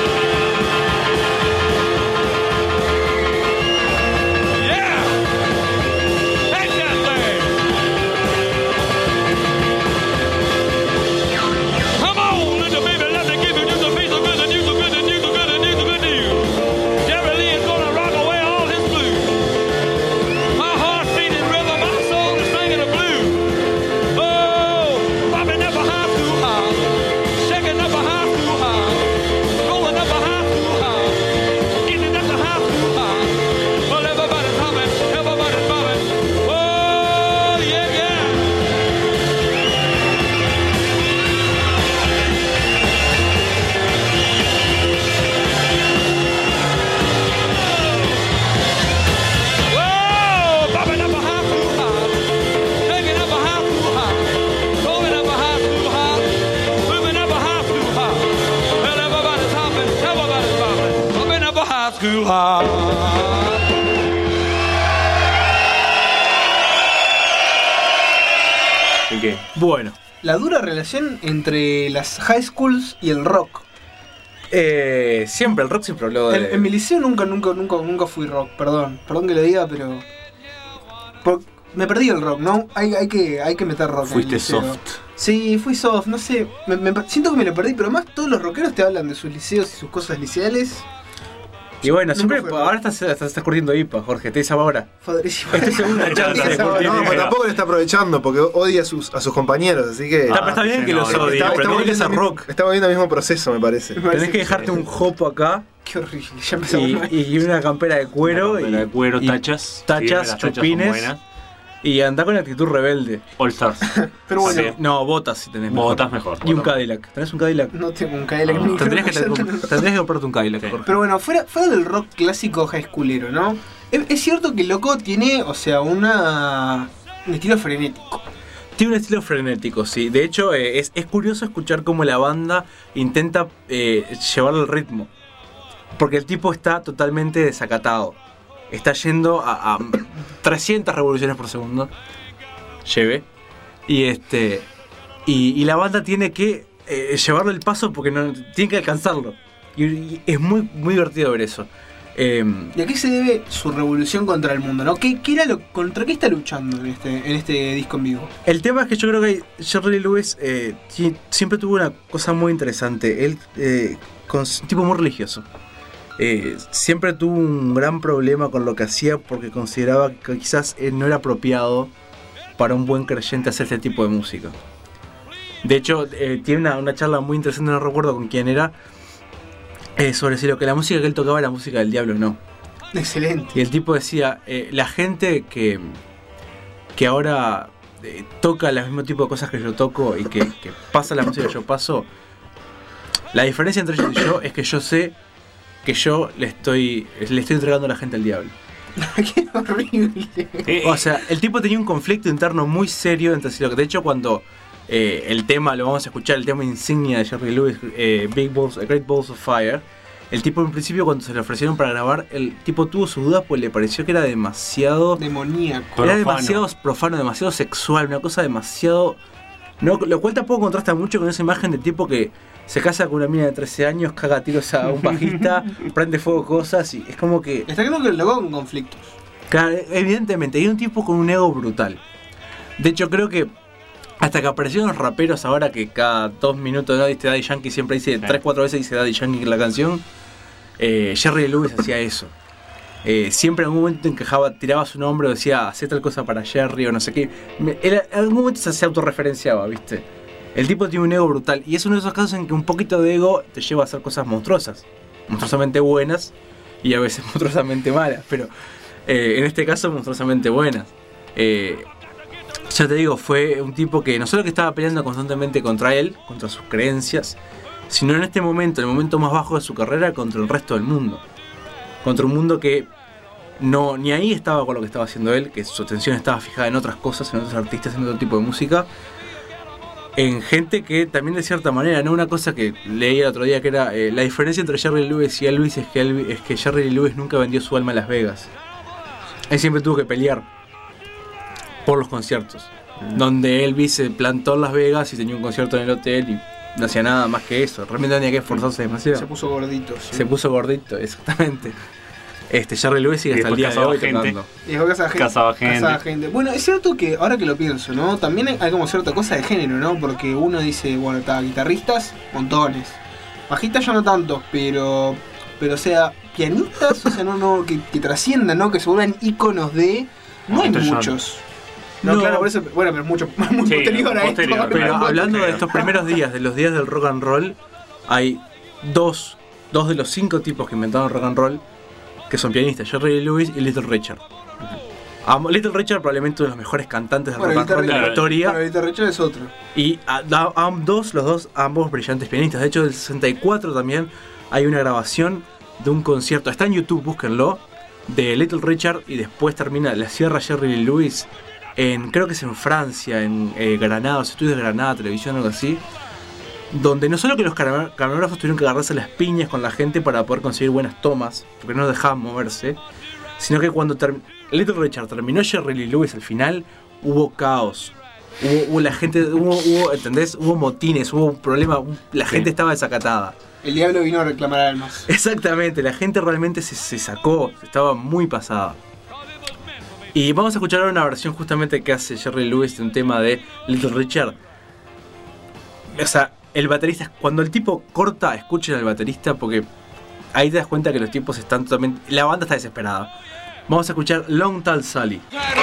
Yeah, take that thing. Come on, little baby, let me give you just a piece of good news, the good news, the good news, the good news. Jerry Lee is gonna rock away all his blues. My heart's beating rhythm, my soul is singing the blues. Oh, popping up a high school house, shaking up a high school house, rolling up a high school house, getting up the high school house. Well, everybody's humming, everybody's bobbing. Oh, yeah, yeah. Whoa, popping up a high school house, shaking up a high school house, rolling up a high school house, moving up a high school house. Well, everybody's hopping, everybody's bobbing, popping up a high school house. ¿En qué? Bueno, la dura relación entre las high schools y el rock. Siempre, el rock siempre habló de... En mi liceo nunca fui rock, perdón que lo diga, pero... me perdí el rock, ¿no? Hay que meter rock. Fuiste en el liceo. soft. Sí, fui soft, no sé, siento que me lo perdí, pero más todos los rockeros te hablan de sus liceos y sus cosas liceales. Y bueno, siempre, ahora estás curtiendo IPA, Jorge, te dice ahora. Padrísimo. Esta es segunda chance de curtir No, IPA. pero tampoco le está aprovechando porque odia a sus compañeros, así que. Está bien que los odie, pero tenés que hacer rock. Estamos viendo el mismo proceso, me parece. Tenés que dejarte un jopo acá. Qué horrible, ya empezamos mal. Y una campera de cuero. Y tachas. Tachas, Sí, las chupines. Y andá con actitud rebelde. All Stars. Pero bueno. Sí. No, botas si tenés. Botas mejor. Y un Cadillac. ¿Tenés un Cadillac? No tengo un Cadillac. No. Tendrías que comprarte un Cadillac. Jorge. Pero bueno, fuera del rock clásico high schoolero, ¿no? Es cierto que el loco tiene, o sea, un estilo frenético. Tiene un estilo frenético, sí. De hecho, es curioso escuchar cómo la banda intenta llevarlo al ritmo. Porque el tipo está totalmente desacatado. Está yendo a 300 revoluciones por segundo. Lleve. Y la banda tiene que llevarlo el paso porque tiene que alcanzarlo. Y es muy, muy divertido ver eso. ¿Y a qué se debe su revolución contra el mundo, no? ¿Contra qué está luchando en este disco en vivo? El tema es que yo creo que Jerry Lee Lewis siempre tuvo una cosa muy interesante. Él, un tipo muy religioso. Siempre tuvo un gran problema con lo que hacía porque consideraba que quizás no era apropiado para un buen creyente hacer este tipo de música. De hecho, tiene una charla muy interesante, no recuerdo con quién era, sobre si lo que la música que él tocaba era música del diablo o no. Excelente. Y el tipo decía, la gente que ahora toca el mismo tipo de cosas que yo toco y que pasa la música que yo paso, la diferencia entre ellos y yo es que yo sé que yo le estoy entregando a la gente al diablo. ¡Qué horrible! O sea, el tipo tenía un conflicto interno muy serio entre sí. De hecho, cuando el tema, lo vamos a escuchar, el tema insignia de Jerry Lewis, Great Balls of Fire, el tipo en principio cuando se le ofrecieron para grabar, el tipo tuvo sus dudas pues le pareció que era demasiado... demoníaco. Era demasiado profano, demasiado sexual, una cosa demasiado... No, lo cual tampoco contrasta mucho con esa imagen de tipo que se casa con una mina de 13 años, caga tiros a un bajista, prende fuego cosas y es como que... Está claro que el loco con conflictos. Claro, evidentemente, hay un tipo con un ego brutal. De hecho, creo que hasta que aparecieron los raperos ahora que cada 2 minutos ¿no? Daddy Yankee siempre dice 3-4 veces dice Daddy Yankee en la canción, Jerry Lewis hacía eso. siempre en algún momento encajaba, tiraba su nombre o decía, hacé tal cosa para Jerry o no sé qué. En algún momento se autorreferenciaba, ¿viste? El tipo tiene un ego brutal y es uno de esos casos en que un poquito de ego te lleva a hacer cosas monstruosas, monstruosamente buenas y a veces monstruosamente malas, pero en este caso monstruosamente buenas. Ya te digo, fue un tipo que no solo que estaba peleando constantemente contra él, contra sus creencias, sino en este momento, en el momento más bajo de su carrera, contra el resto del mundo. Contra un mundo que no ni ahí estaba con lo que estaba haciendo él, que su atención estaba fijada en otras cosas, en otros artistas, en otro tipo de música, en gente que también de cierta manera, ¿no? Una cosa que leí el otro día que era la diferencia entre Jerry Lee Lewis y Elvis es que Jerry Lee Lewis nunca vendió su alma a Las Vegas. Él siempre tuvo que pelear por los conciertos, donde Elvis se plantó en Las Vegas y tenía un concierto en el hotel y no hacía nada más que eso, realmente tenía que esforzarse demasiado. Se puso gordito. Sí. Se puso gordito, exactamente. Jerry Lewis sigue hasta el día de hoy tocando. Y después casaba gente. Bueno, es cierto que ahora que lo pienso, ¿no? También hay como cierta cosa de género, ¿no? Porque uno dice, bueno, está, guitarristas, montones. Bajistas ya no tantos, pero o sea, pianistas, o sea, no que trasciendan, ¿no? Que se vuelvan íconos de... No hay muchos. No, claro, por eso, bueno, pero mucho posterior a esto. Pero hablando de estos primeros días, de los días del rock and roll, hay dos de los 5 tipos que inventaron rock and roll, que son pianistas, Jerry Lee Lewis y Little Richard. Little Richard probablemente uno de los mejores cantantes de rock and roll de la historia. Bueno, Little Richard es otro. Y los dos, ambos brillantes pianistas. De hecho, del 64 también hay una grabación de un concierto, está en YouTube, búsquenlo, de Little Richard, y después la cierra Jerry Lee Lewis creo que es en Francia, en Granada, los estudios de Granada, televisión, algo así, donde no solo que los camarógrafos tuvieron que agarrarse las piñas con la gente para poder conseguir buenas tomas, porque no dejaban moverse, sino que cuando Little Richard terminó Jerry Lee Lewis al final, hubo caos. Hubo la gente, ¿entendés? Hubo motines, hubo un problema, la gente estaba desacatada. El diablo vino a reclamar almas. Exactamente, la gente realmente se sacó, estaba muy pasada. Y vamos a escuchar ahora una versión justamente que hace Jerry Lewis de un tema de Little Richard. O sea, el baterista, cuando el tipo corta, escuchen al baterista porque ahí te das cuenta que los tipos están totalmente... La banda está desesperada. Vamos a escuchar Long Tall Sally.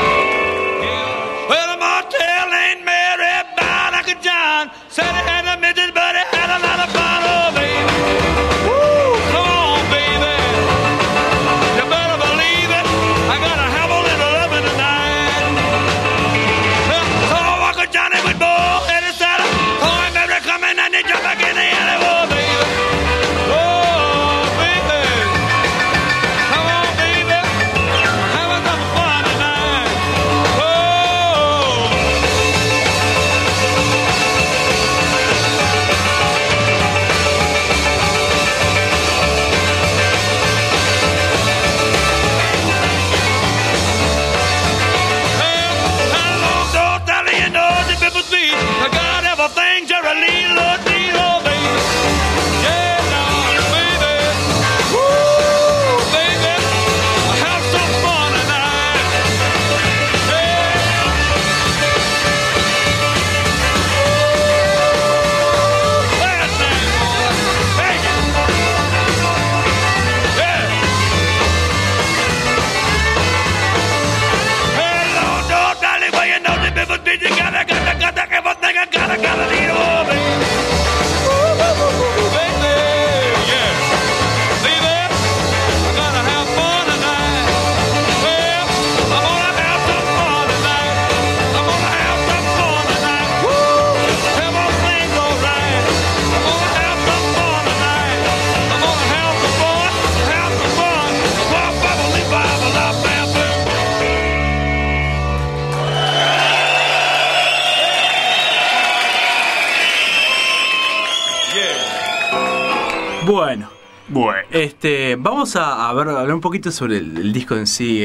Bueno, vamos a hablar un poquito sobre el disco en sí.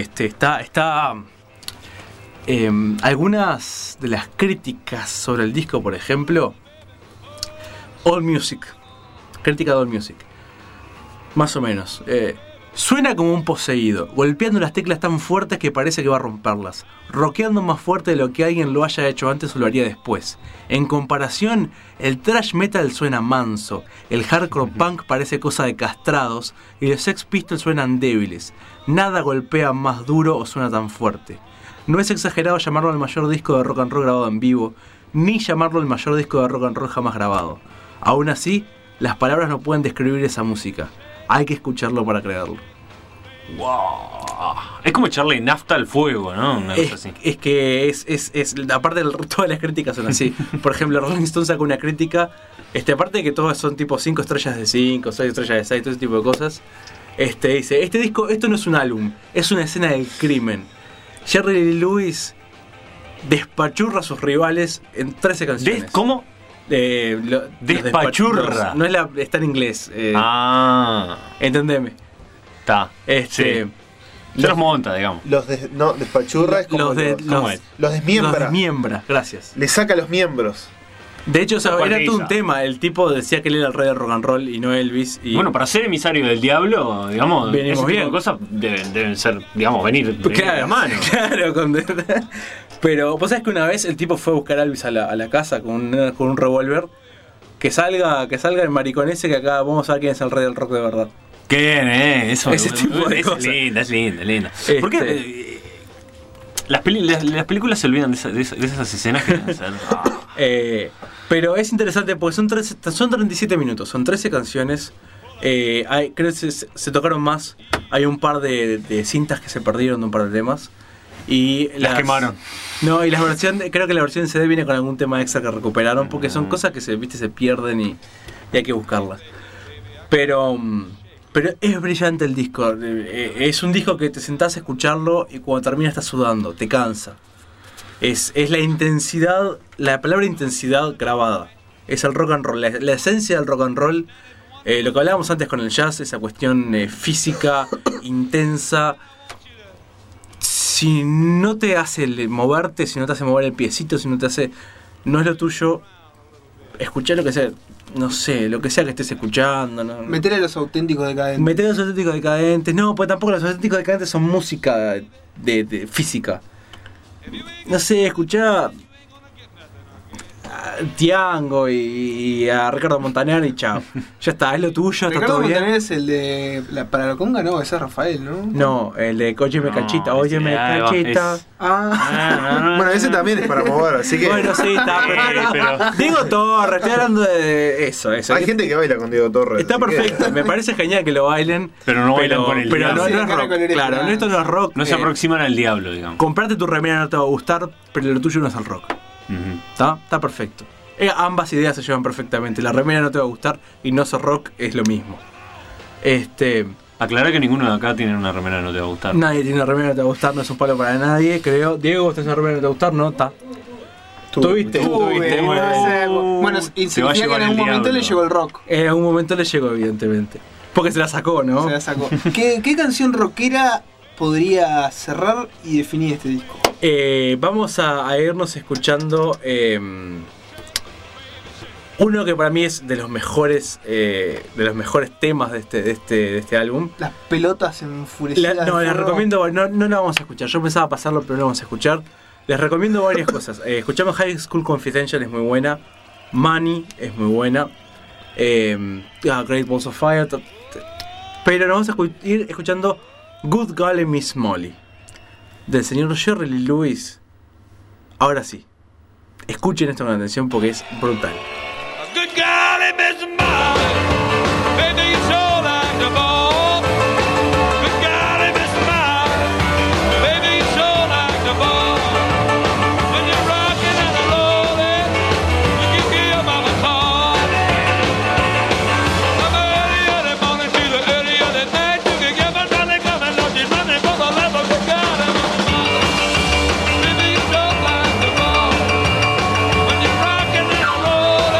Algunas de las críticas sobre el disco, por ejemplo, AllMusic, crítica de AllMusic, más o menos. Suena como un poseído, golpeando las teclas tan fuertes que parece que va a romperlas, rockeando más fuerte de lo que alguien lo haya hecho antes o lo haría después. En comparación, el thrash metal suena manso, el hardcore punk parece cosa de castrados y los Sex Pistols suenan débiles. Nada golpea más duro o suena tan fuerte. No es exagerado llamarlo el mayor disco de rock and roll grabado en vivo, ni llamarlo el mayor disco de rock and roll jamás grabado. Aún así, las palabras no pueden describir esa música. Hay que escucharlo para creerlo. Wow. Es como echarle nafta al fuego, ¿no? Una cosa así. Es que es aparte todas las críticas son así. Por ejemplo, Rolling Stone sacó una crítica, aparte de que todas son tipo 5 estrellas de 5, 6 estrellas de 6, todo ese tipo de cosas. Dice, este disco, esto no es un álbum, es una escena del crimen. Jerry Lee Lewis despachurra a sus rivales en 13 canciones. ¿Cómo? Despachurra. No está en inglés. Entendeme. Está. Sí. Se los monta, digamos. Despachurra es como los desmiembra. Los desmiembra, gracias. Le saca los miembros. De hecho, era todo un tema. El tipo decía que él era el rey del rock and roll y no Elvis. Y bueno, para ser emisario del diablo, digamos, venimos ese bien. tipo de cosas deben ser, digamos, venir de la mano. Claro, pero vos sabés que una vez el tipo fue a buscar a Elvis a la casa con un revólver. Que salga el maricón ese, que acá vamos a ver quién es el rey del rock de verdad. Qué bien, eso. Ese tipo de cosas. Es linda. ¿Por qué las películas se olvidan de esas escenas que deben ser? Pero es interesante porque son 37 minutos, son 13 canciones. Creo que se tocaron más. Hay un par de cintas que se perdieron de un par de temas. Y las quemaron. No, y creo que la versión en CD viene con algún tema extra que recuperaron, porque son cosas que se pierden y hay que buscarlas. Pero es brillante el disco. Es un disco que te sentás a escucharlo y cuando termina estás sudando, te cansa. Es la intensidad, la palabra intensidad grabada. Es el rock and roll, la esencia del rock and roll. Lo que hablábamos antes con el jazz, esa cuestión física, intensa. Si no te hace moverte, si no te hace mover el piecito, si no te hace... No es lo tuyo, escuchar lo que sea, no sé, lo que sea que estés escuchando. ¿No? Meter a los auténticos decadentes. No, pues tampoco los auténticos decadentes son música de física. No sé, escuchar a Tiango y a Ricardo Montaner y chao. Ya está, es lo tuyo, está todo bien. Ricardo Montaner es el de para la conga, no, ese es Rafael, ¿no? No, el de Óyeme Cachita, Óyeme Cachita. Bueno, ese también es para mover, así que... Bueno, sí, está, pero... Diego Torres, estoy hablando de eso. Hay gente que baila con Diego Torres. Está perfecto, me parece genial que lo bailen. Pero no bailan con el diablo. Pero no es rock, claro, esto no es rock. No se aproximan al diablo, digamos. Comprarte tu remera no te va a gustar, pero lo tuyo no es el rock. Está perfecto. Ambas ideas se llevan perfectamente. La remera no te va a gustar y no ser rock es lo mismo. Aclarar que ninguno de acá tiene una remera que no te va a gustar. Nadie tiene una remera que no te va a gustar, no es un palo para nadie, creo. Diego, ¿vos tenés una remera que no te va a gustar? No, está. ¿Tuviste? Bueno, y significa que en algún momento le llegó el rock. En algún momento le llegó, evidentemente. Porque se la sacó, ¿no? Se la sacó. ¿Qué canción rockera podría cerrar y definir este disco? Vamos a irnos escuchando uno que para mí es de los mejores temas de este álbum. Las pelotas enfurecidas. No, les recomiendo, no la vamos a escuchar. Yo pensaba pasarlo, pero no la vamos a escuchar. Les recomiendo varias cosas. Escuchamos High School Confidential, es muy buena. Money es muy buena. Great Balls of Fire. Pero nos vamos a ir escuchando Good Golly Miss Molly, del señor Jerry Lee Lewis. Ahora sí, escuchen esto con atención porque es brutal. Good golly, Miss Molly, baby, you so like the ball. Good golly, Miss Molly, baby, you so like the ball. When you're rocking and rolling, you can hear mama call. From early in the morning to the early of the night, you can get my running, coming, don't you running for the love of good golly, Miss Molly, baby, you so like the ball. When you're rocking and rolling.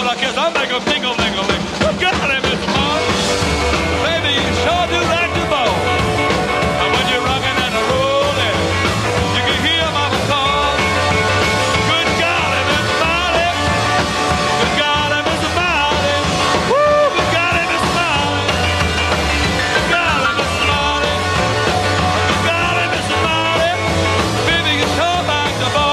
I kiss, I make 'em tingle-ling-a-ling. You got it, Mr. Bob. Baby, you sure do like to bow. And when you're rocking and a rolling, you can hear mama call. Good golly, Mr. Molly. Good golly, Mr. Molly. Woo, good golly, Mr. Molly. Good golly, Mr. Molly. Good golly, Mr. Molly. Baby, you sure like to bow.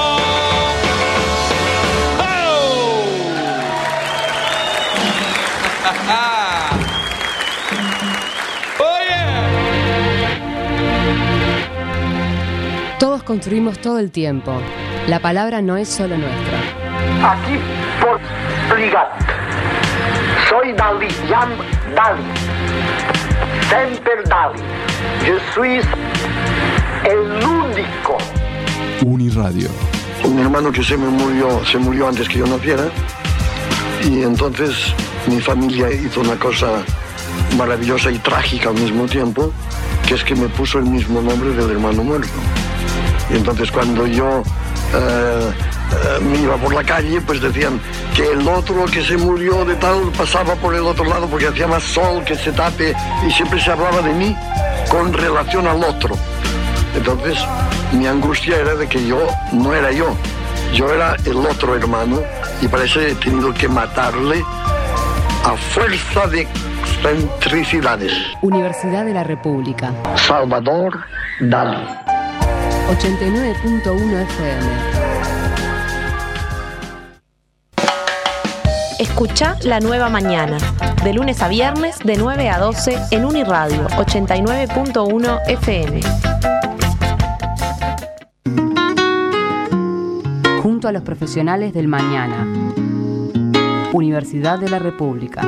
Todos construimos todo el tiempo. La palabra no es solo nuestra. Aquí por Brigat. Soy Dalí, Jan Dalí. Semper Dalí. Yo soy el único. Uniradio. Mi hermano que se murió antes que yo naciera. Y entonces mi familia hizo una cosa maravillosa y trágica al mismo tiempo, que es que me puso el mismo nombre del hermano muerto. Y entonces cuando yo me iba por la calle, pues decían que el otro que se murió de tal pasaba por el otro lado porque hacía más sol, que se tape, y siempre se hablaba de mí con relación al otro. Entonces mi angustia era de que yo no era yo era el otro hermano, y para eso he tenido que matarle a fuerza de excentricidades. Universidad de la República. Salvador Dalí. 89.1 FM. Escucha La Nueva Mañana, de lunes a viernes de 9 a 12 en Uniradio 89.1 FM. Junto a los profesionales del mañana. Universidad de la República.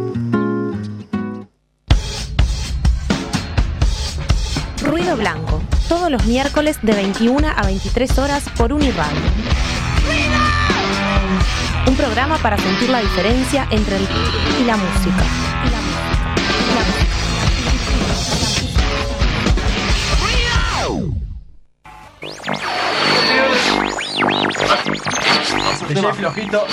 Ruido Blanco, todos los miércoles de 21 a 23 horas por Uniradio. Un programa para sentir la diferencia entre el y la música. DJ Flojito.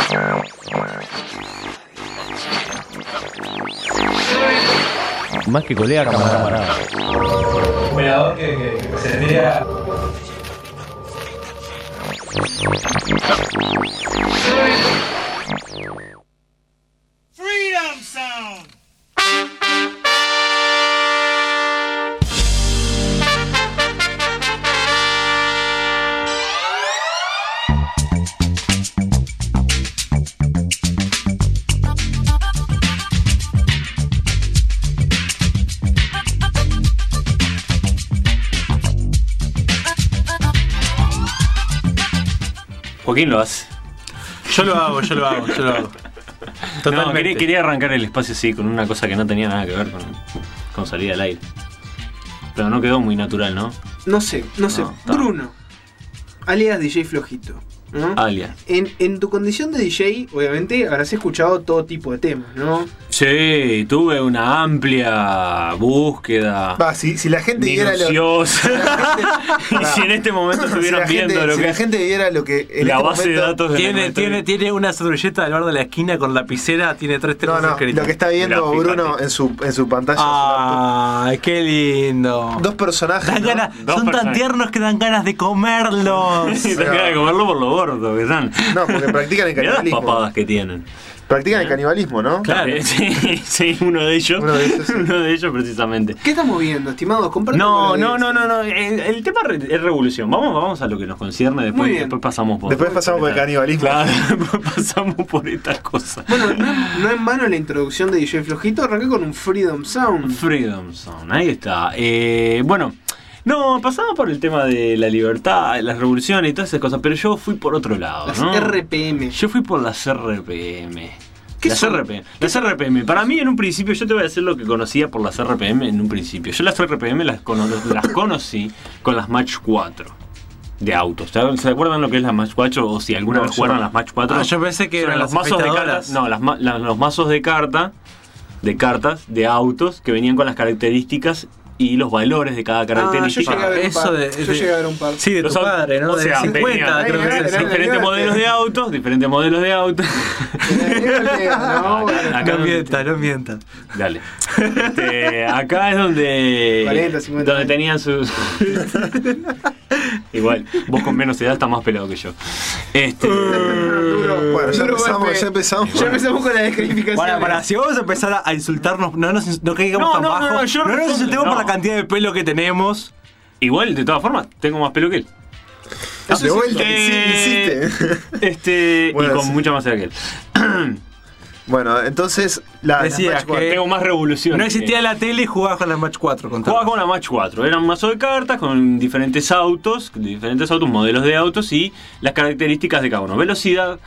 Más que colega, camarada. Operador que se tendría. Freedom Sound. Joaquín lo hace. Yo lo hago. Totalmente. No, quería arrancar el espacio así, con una cosa que no tenía nada que ver con salir al aire. Pero no quedó muy natural, ¿no? No sé. Bruno, alias DJ Flojito, ¿no? Alias. En tu condición de DJ, obviamente, habrás escuchado todo tipo de temas, ¿no? Sí, tuve una amplia búsqueda. Si la gente viera y si en este momento estuvieran viendo lo que. Si la gente viera lo que. La base de datos tiene una servilleta del bar de la esquina con lapicera, tiene 3 temas escritos. Lo que está viendo Bruno en su pantalla. ¡Ay, qué lindo! 2 personajes. Son tan tiernos que dan ganas de comerlos. Sí, dan ganas de comerlos por lo gordo que están. No, porque practican el canibalismo. Mirá las papadas que tienen. Practican el canibalismo, ¿no? Claro, sí, uno de ellos. Uno de ellos precisamente. ¿Qué estamos viendo, estimados? No. El tema es revolución. Vamos a lo que nos concierne, después pasamos por el canibalismo. Claro, después pasamos por estas cosas. Bueno, no en vano la introducción de DJ Flojito, arranqué con un Freedom Sound. Freedom Sound, ahí está. No, pasaba por el tema de la libertad, las revoluciones y todas esas cosas, pero yo fui por otro lado, las ¿no? RPM. Yo fui por las RPM. ¿Qué las son? Las RPM. Para mí, en un principio, yo te voy a decir lo que conocía por las RPM en un principio. Yo las RPM las conocí con las Match 4 de autos. ¿Se acuerdan lo que es la Match 4? O si alguna vez jugaron las Match 4. Yo pensé que eran los mazos de cartas. No, los mazos de cartas de autos que venían con las características y los valores de cada característica. Yo llegué a ver un par. Sí, de tu padre, ¿no? O sea, de 50, creo que es. Diferentes modelos de autos. No mientas. Dale. Acá es donde 40, 50 donde tenían sus igual, vos con menos edad estás más pelado que yo. Bueno, ya empezamos con la descalificación. Para, si vamos a empezar a insultarnos, no caigamos tan bajo. No nos insultemos por la cantidad de pelo que tenemos. Igual, de todas formas, tengo más pelo que él. De vuelta, hiciste. Bueno, y con mucha más edad que él. Bueno, entonces decías que tengo más revoluciones. No existía la tele y jugabas con la Match 4. Jugabas con la Match 4. Era un mazo de cartas con diferentes autos, modelos de autos y las características de cada uno. Velocidad,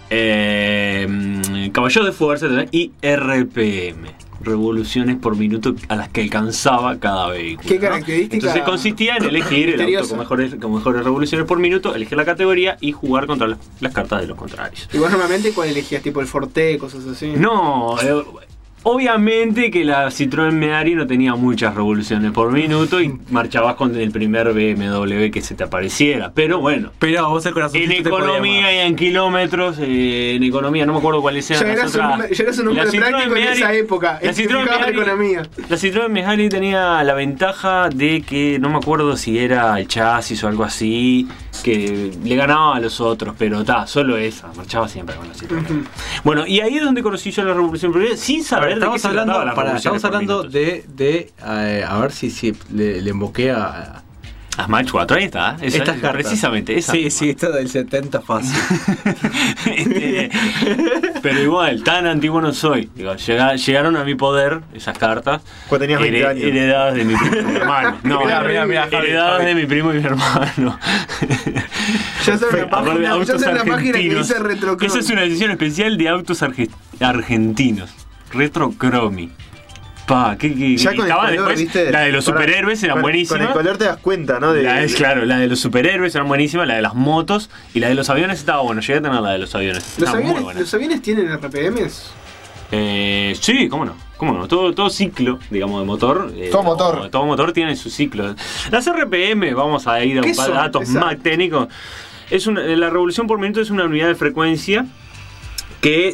caballos de fuerza y RPM. Revoluciones por minuto a las que alcanzaba cada vehículo. ¿Qué características? Entonces consistía en elegir el auto con mejores revoluciones por minuto, elegir la categoría y jugar contra las cartas de los contrarios. ¿Y vos normalmente cuál elegías? ¿Tipo el Forte, cosas así? No, obviamente que la Citroën Méhari no tenía muchas revoluciones por minuto y marchabas con el primer BMW que se te apareciera. Pero bueno, vos el corazón en economía y en kilómetros, en economía, no me acuerdo cuáles eran las otras. Ya eras un hombre práctico en esa época. La Citroën Méhari tenía la ventaja de que no me acuerdo si era el chasis o algo así, que le ganaba a los otros, pero solo esa, marchaba siempre con la Citroën. Bueno, y ahí es donde conocí yo la revolución progresiva, sin saber. Estamos hablando de a ver si le emboqué a Match 4, ahí está. Precisamente esa. Sí, esta del 70 fácil. Pero igual, tan antiguo no soy. Digo, llegaron a mi poder esas cartas. Cuando tenías 20 años. Heredadas de mi primo y mi hermano. No, heredadas de mi primo y mi hermano. Ya sé una página que dice Retrocromi. Esa es una edición especial de autos argentinos. Retrocromi. Ya con el color, después, ¿viste? La de los superhéroes eran buenísimas. Con el color te das cuenta, ¿no? Claro, la de los superhéroes eran buenísimas, la de las motos y la de los aviones estaba bueno. Llegué a tener la de los aviones. ¿Los aviones tienen RPMs? Sí, cómo no. Todo ciclo, digamos, de motor. Todo motor tiene su ciclo. Las RPM, vamos a ir a datos más técnicos. La revolución por minuto es una unidad de frecuencia que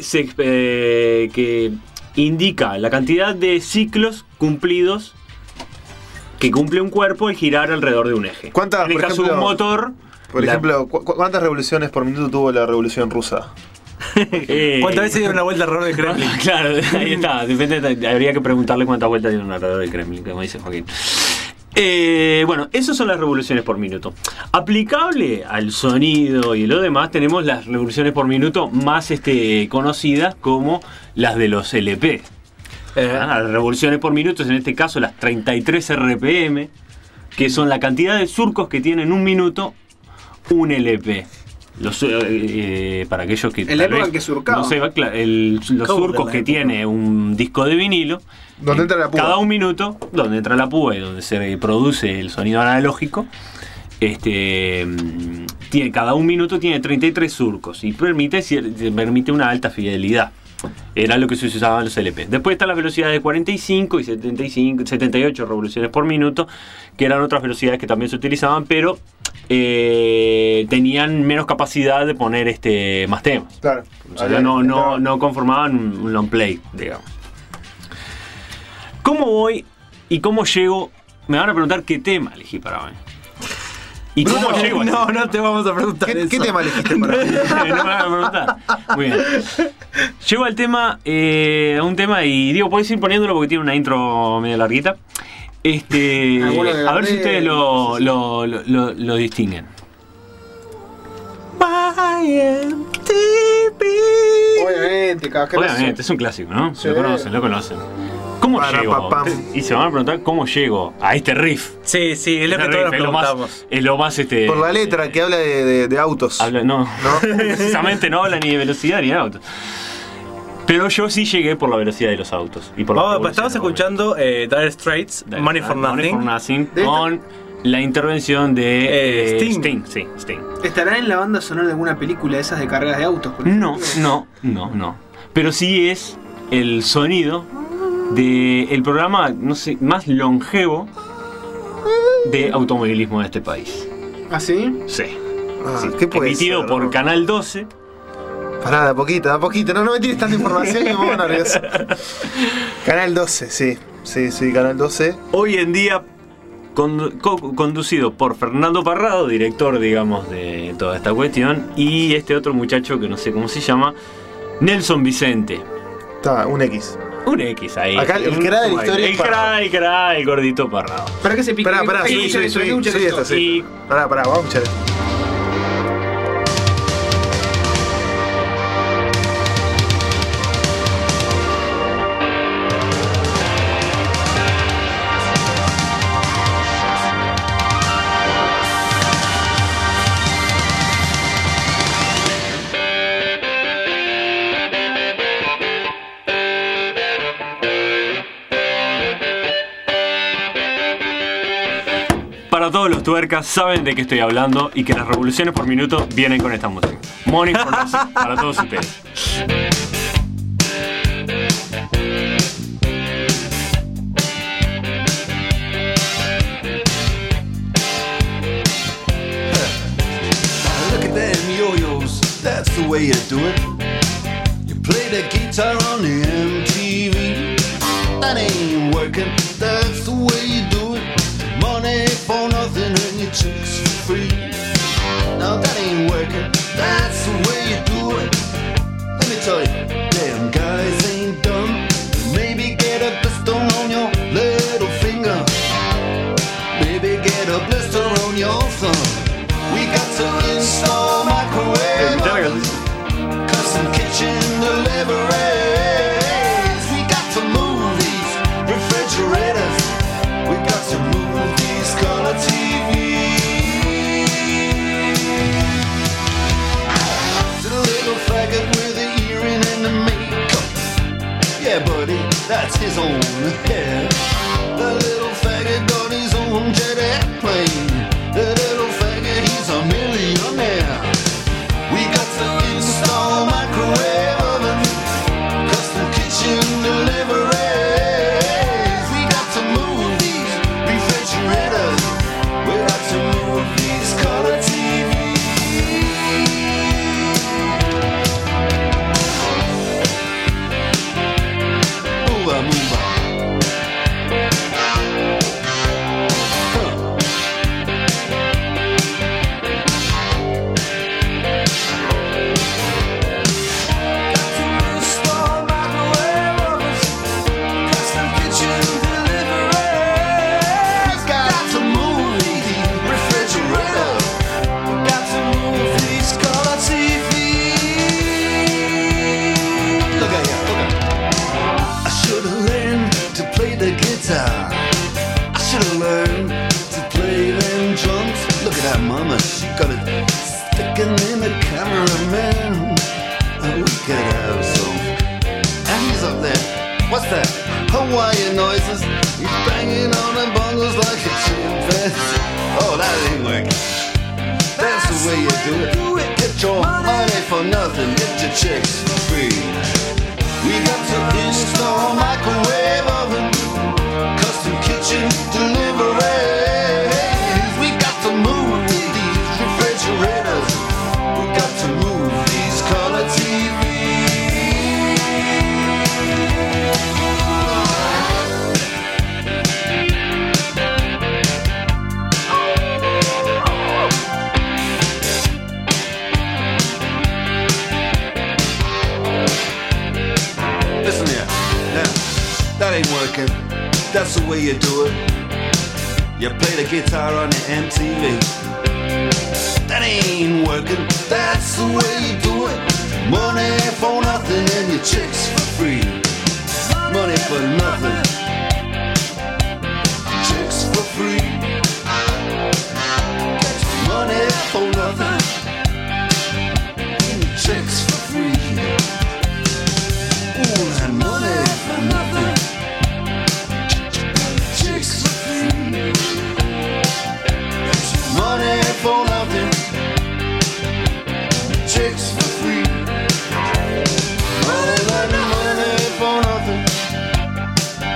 indica la cantidad de ciclos cumplidos que cumple un cuerpo al girar alrededor de un eje. En el caso de un motor... Por ejemplo, ¿cuántas revoluciones por minuto tuvo la revolución rusa? ¿Cuántas veces dio una vuelta alrededor del Kremlin? Claro, ahí está. Habría que preguntarle cuántas vueltas dieron alrededor del Kremlin, como dice Joaquín. Bueno, esas son las revoluciones por minuto. Aplicable al sonido y lo demás, tenemos las revoluciones por minuto más conocidas como las de los LP. Las revoluciones por minuto, en este caso las 33 RPM, que son la cantidad de surcos que tiene en un minuto un LP. Para aquellos que en la época que surcaba, los surcos que tiene un disco de vinilo, donde entra la púa, cada un minuto, donde entra la púa y donde se produce el sonido analógico, cada un minuto tiene 33 surcos y permite una alta fidelidad. Era lo que se usaba en los LP. Después está la velocidad de 45 y 78 revoluciones por minuto, que eran otras velocidades que también se utilizaban, pero tenían menos capacidad de poner más temas. Claro. O sea, no conformaban un long play, digamos. ¿Cómo voy y cómo llego? Me van a preguntar qué tema elegí para hoy. ¿Y cómo llego? No te vamos a preguntar eso. ¿Qué tema elegiste para hoy? No me van a preguntar. Muy bien. Llego al tema, a un tema y digo, podéis ir poniéndolo porque tiene una intro medio larguita. A ver si ustedes lo distinguen. Obviamente, es un clásico, ¿no? Sí. Lo conocen. ¿Cómo llego? Y se van a preguntar cómo llego a este riff. Sí, es lo que todos nos preguntamos. Es lo más por la letra que habla de autos. No, precisamente no habla ni de velocidad ni de autos. Pero yo sí llegué por la velocidad de los autos. Y por estamos escuchando Dire Straits, Money for Nothing, con la intervención de Sting. Sting. ¿Estará en la banda sonora de alguna película de esas de carreras de autos? No. Pero sí es el sonido del programa, no sé, más longevo de automovilismo de este país. ¿Ah, sí? Sí. Sí. ¿Qué puede emitido ser, por ¿no? Canal 12. Pará, de a poquito. No me tires tanta información que me pongo nervioso. Canal 12, sí, Canal 12. Hoy en día conducido por Fernando Parrado, director, digamos, de toda esta cuestión, y este otro muchacho que no sé cómo se llama, Nelson Vicente. Está, un X. Un X ahí. Acá el cra de la historia es el gordito Parrado. ¿Para qué se pica? Pará, subí esto. Pará, vamos a escuchar esto. Para todos los tuercas saben de qué estoy hablando y que las revoluciones por minuto vienen con esta música. Morning for Nothing, para todos ustedes. Look at them yo-yos, that's the way you do it. You play the guitar on the MTV. That ain't working, that's the way you do it. Money for nothing and your chicks for free. Now that ain't working, that's the way you do it. Let me tell you, damn guys ain't dumb. Maybe get a blister on your little finger. Maybe get a blister on your thumb. We got to install microwave ovens, custom kitchen deliveries. We got to move these refrigerators. We got to move these color TVs. To the little faggot with the earring and the makeup. Yeah, buddy, that's his own hair. The little faggot got his own jet airplane. The little faggot, he's a millionaire. We got to install microwave oven, custom kitchen deliveries. We got to move these refrigerators. We got to move these color TVs. Move on, move on. I should've learned to play them drums. Look at that mama, she got it sticking in the cameraman. We could have some. And he's up there. What's that? Hawaiian noises. He's banging on the bongos like a chimpanzee. Oh, that ain't working. That's the way you do it. Get your money for nothing. Get your chicks for free. We got to install microwave oven, custom kitchen deliveries. We got to move these refrigerators. We got to move these color TVs. Listen here, now, that ain't working. That's the way you do it. You play the guitar on the MTV. That ain't working. That's the way you do it. Money for nothing and your chicks for free. Money for nothing. Chicks for free. Money for nothing. And your chicks for free. Ooh, that money for nothing. Money for nothing, chicks for free. Money for nothing,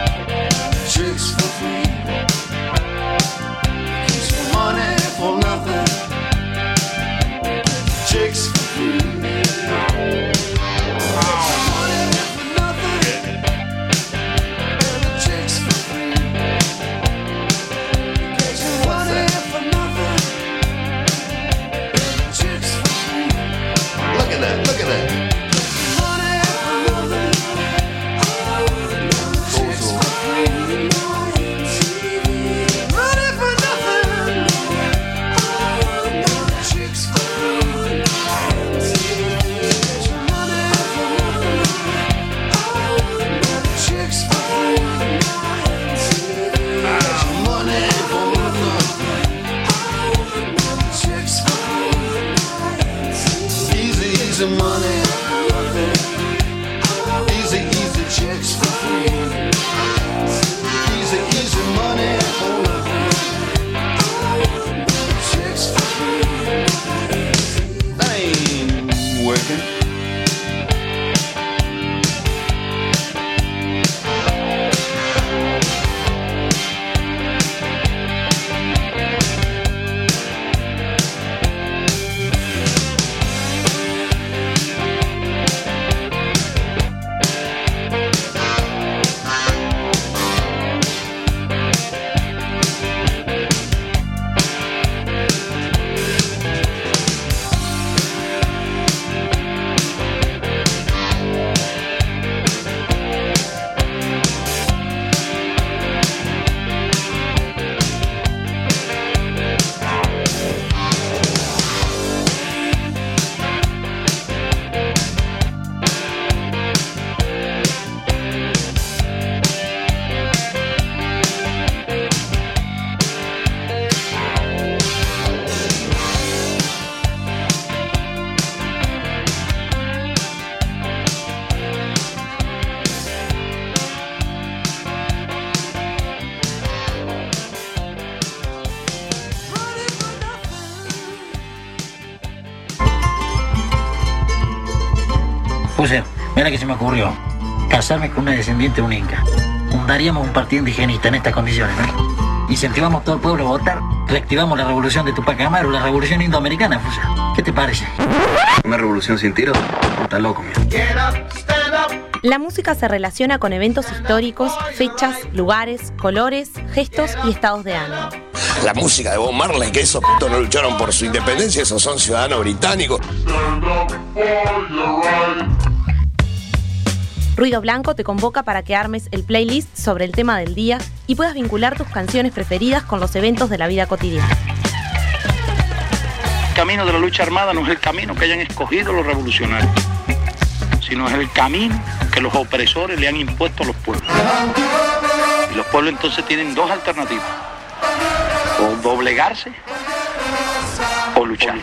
Mira que se me ocurrió casarme con una descendiente de un inca. Fundaríamos un partido indigenista en estas condiciones, ¿no? Incentivamos a todo el pueblo a votar, reactivamos la revolución de Tupac Amaru, la revolución indoamericana, Fusa. ¿Qué te parece? ¿Una revolución sin tiros? Está loco, mira. La música se relaciona con eventos históricos, fechas, lugares, colores, gestos y estados de ánimo. La música de Bob Marley, que esos putos no lucharon por su independencia, esos son ciudadanos británicos. Ruido Blanco te convoca para que armes el playlist sobre el tema del día y puedas vincular tus canciones preferidas con los eventos de la vida cotidiana. El camino de la lucha armada no es el camino que hayan escogido los revolucionarios, sino es el camino que los opresores le han impuesto a los pueblos. Y los pueblos entonces tienen dos alternativas: o doblegarse o luchar.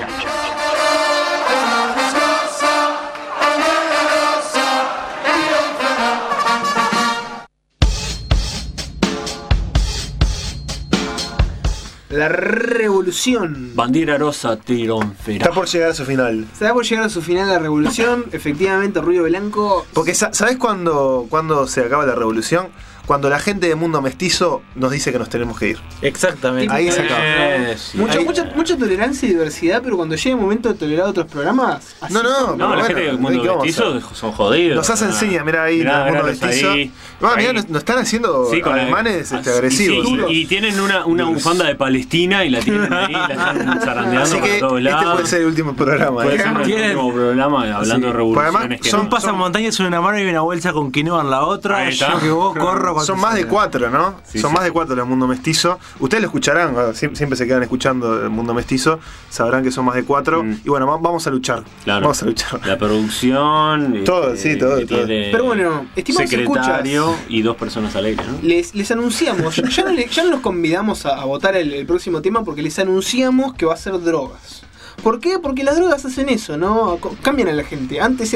La revolución. Bandera rosa, triunfará. Está por llegar a su final. Está por llegar a su final la revolución. Efectivamente, Ruido Blanco. Porque ¿sabés cuándo se acaba la revolución? Cuando la gente de Mundo Mestizo nos dice que nos tenemos que ir. Exactamente. Ahí se acaba. Sí. Mucha tolerancia y diversidad, pero cuando llega el momento de tolerar otros programas. No, la gente del Mundo Mestizo son jodidos. Nos hacen señas, mirá ahí en el Mundo Mestizo. Mirá, nos están haciendo alemanes agresivos. Y tienen una bufanda de Palestina y la tienen ahí, la están zarandeando así que por todos lados. Este puede ser el último programa. Puede ser el último programa hablando de revoluciones. Además, son pasamontañas en una mano y una bolsa con quinoa en la otra. Yo que vos corro. Son más de 4, ¿no? Son más de 4 los Mundo Mestizo. Ustedes lo escucharán, siempre se quedan escuchando el Mundo Mestizo. Sabrán que son más de 4. Y bueno, vamos a luchar. Claro. Vamos a luchar. La producción. Todo. Pero bueno, estimados secretario escuchas, y 2 personas al aire, ¿no? Les anunciamos, ya no los convidamos a votar el próximo tema porque les anunciamos que va a ser drogas. ¿Por qué? Porque las drogas hacen eso, ¿no? Cambian a la gente. Antes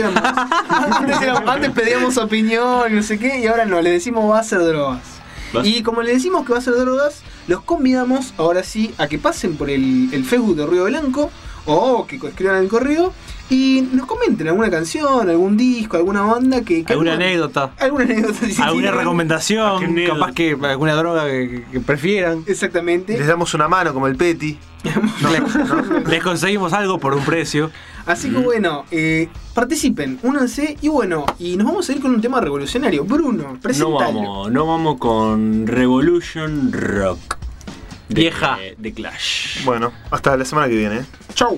pedíamos opinión y no sé qué, y ahora no, le decimos va a ser drogas. Y como le decimos que va a ser drogas, los convidamos ahora sí a que pasen por el Facebook de Ruido Blanco o que escriban el correo y nos comenten alguna canción, algún disco, alguna banda alguna anécdota. Alguna recomendación, capaz que alguna droga que prefieran. Exactamente. Les damos una mano como el Peti. Les conseguimos algo por un precio. Así que bueno, participen, únanse y bueno, y nos vamos a ir con un tema revolucionario. Bruno, presentalo. No vamos con Revolution Rock. Vieja. De Clash. Bueno, hasta la semana que viene. Chau.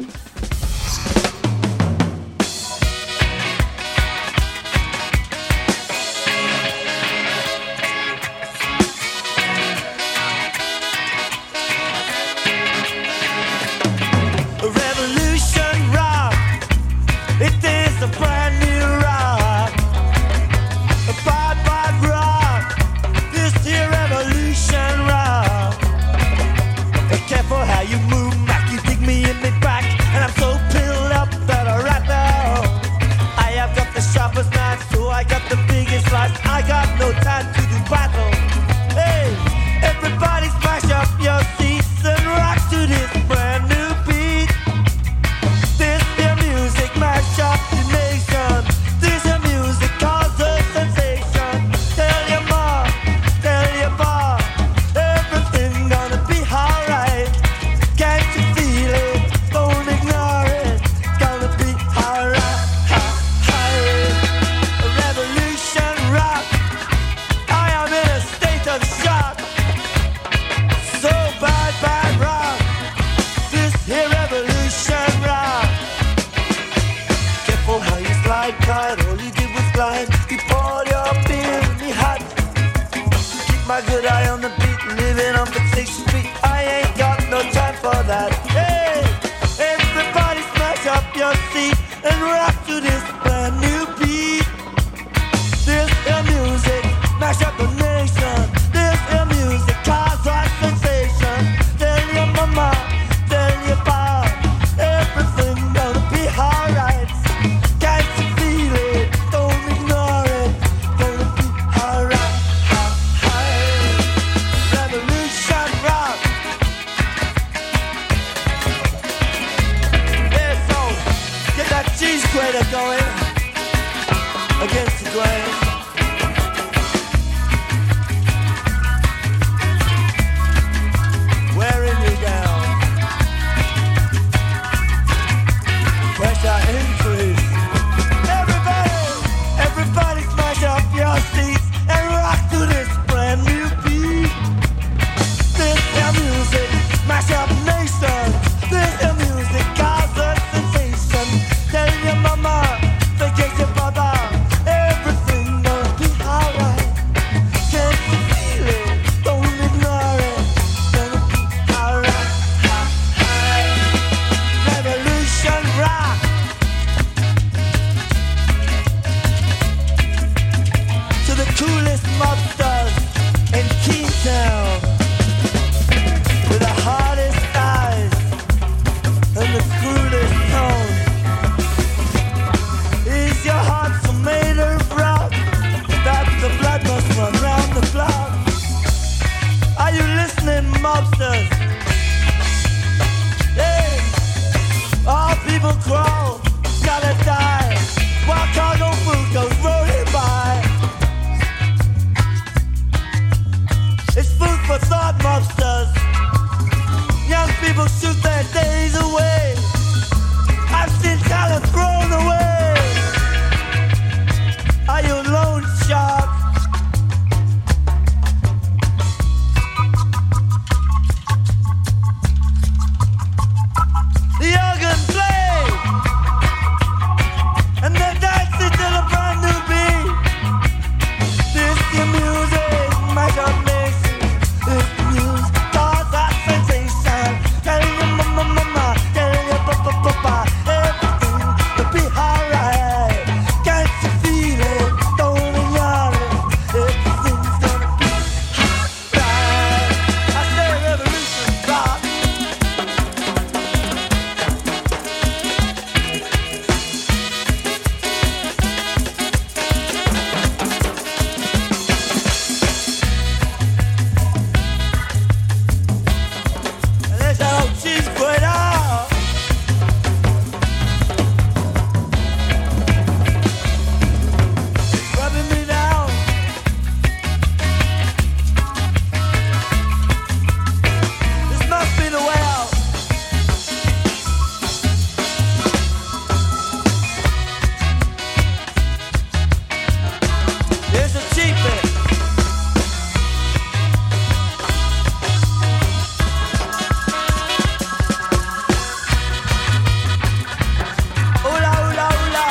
I got no time to do battle. Hey, everybody smash up your seats and rock to this brand new beat. This your music mash up the nation. This your music cause a sensation. Tell your mom, tell your pa, everything gonna be alright. Can't you feel it? Don't ignore it. Gonna be alright. Revolution rock. I am in a state of shock. So bad, bad rock. This here revolution rock. Careful how you slide, Clyde. All you did was glide. Keep all your beer in me hot. Keep my good eye on the beat. Living on Fixation Street. I ain't got no time for that. Hey, everybody smash up your seat and rock to this brand new beat. This is music, mash up the nation. This is music, cause a sensation. Tell your mama, tell your pa, everything gonna be alright. Can't you feel it? Don't ignore it. Gonna be alright. against the grain. Wearing you down. Pressure increase. Everybody smash up your seats and rock to this brand new beat. This is music, smash up nations. This is music, cause a sensation. Tell your mama, forget your papa, everything gonna be alright. Can't you feel it? Don't ignore it. Gonna be alright. Revolution rock. To the coolest mobsters in Kingstown, with the hardest eyes and the cruelest tone. Is your heart so made of rock that the blood must run round the clock? Are you listening, mobsters? Hey, all people crawl, gotta die, while cargo food goes rolling by. It's food for thought, mobsters. Young people shoot their days away. I've seen talent thrown away. Are you a lone shark? The organ play, and they're dancing to the brand new beat. This your music, my God, this music, cause that sensation. Tell your mama, tell your papa, everything will be alright. Can't you feel it? Don't ignore it. Everything's gonna be right. I say revolution rock. There's that old cheese grater. It's rubbing me down. This must be the way out. Here's a cheapie. Hola, hola, hola.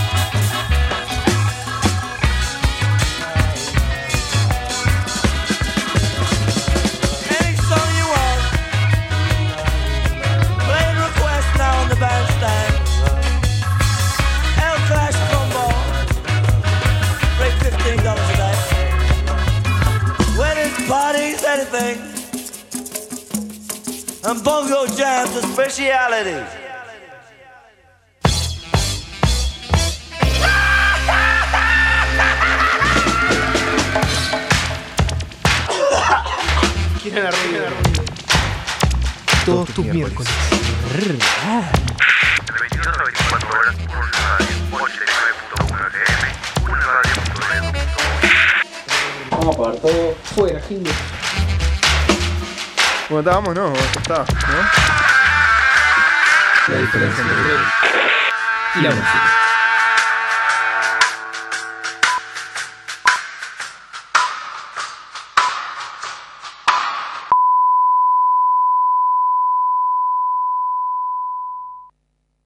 Any song you want. Playing request now on the bandstand. El Clash combo. Rate $15 a day. Weddings, parties, anything. And bongo jams are specialities. Quieren arreglar. Todos tus miércoles. De 22 a 24 horas por radio 89.1 FM, uniradio.edu. Vamos a apagar todo. Fuera, Jingle. Bueno, estábamos, no, ya está, ¿no? La diferencia entre y la música.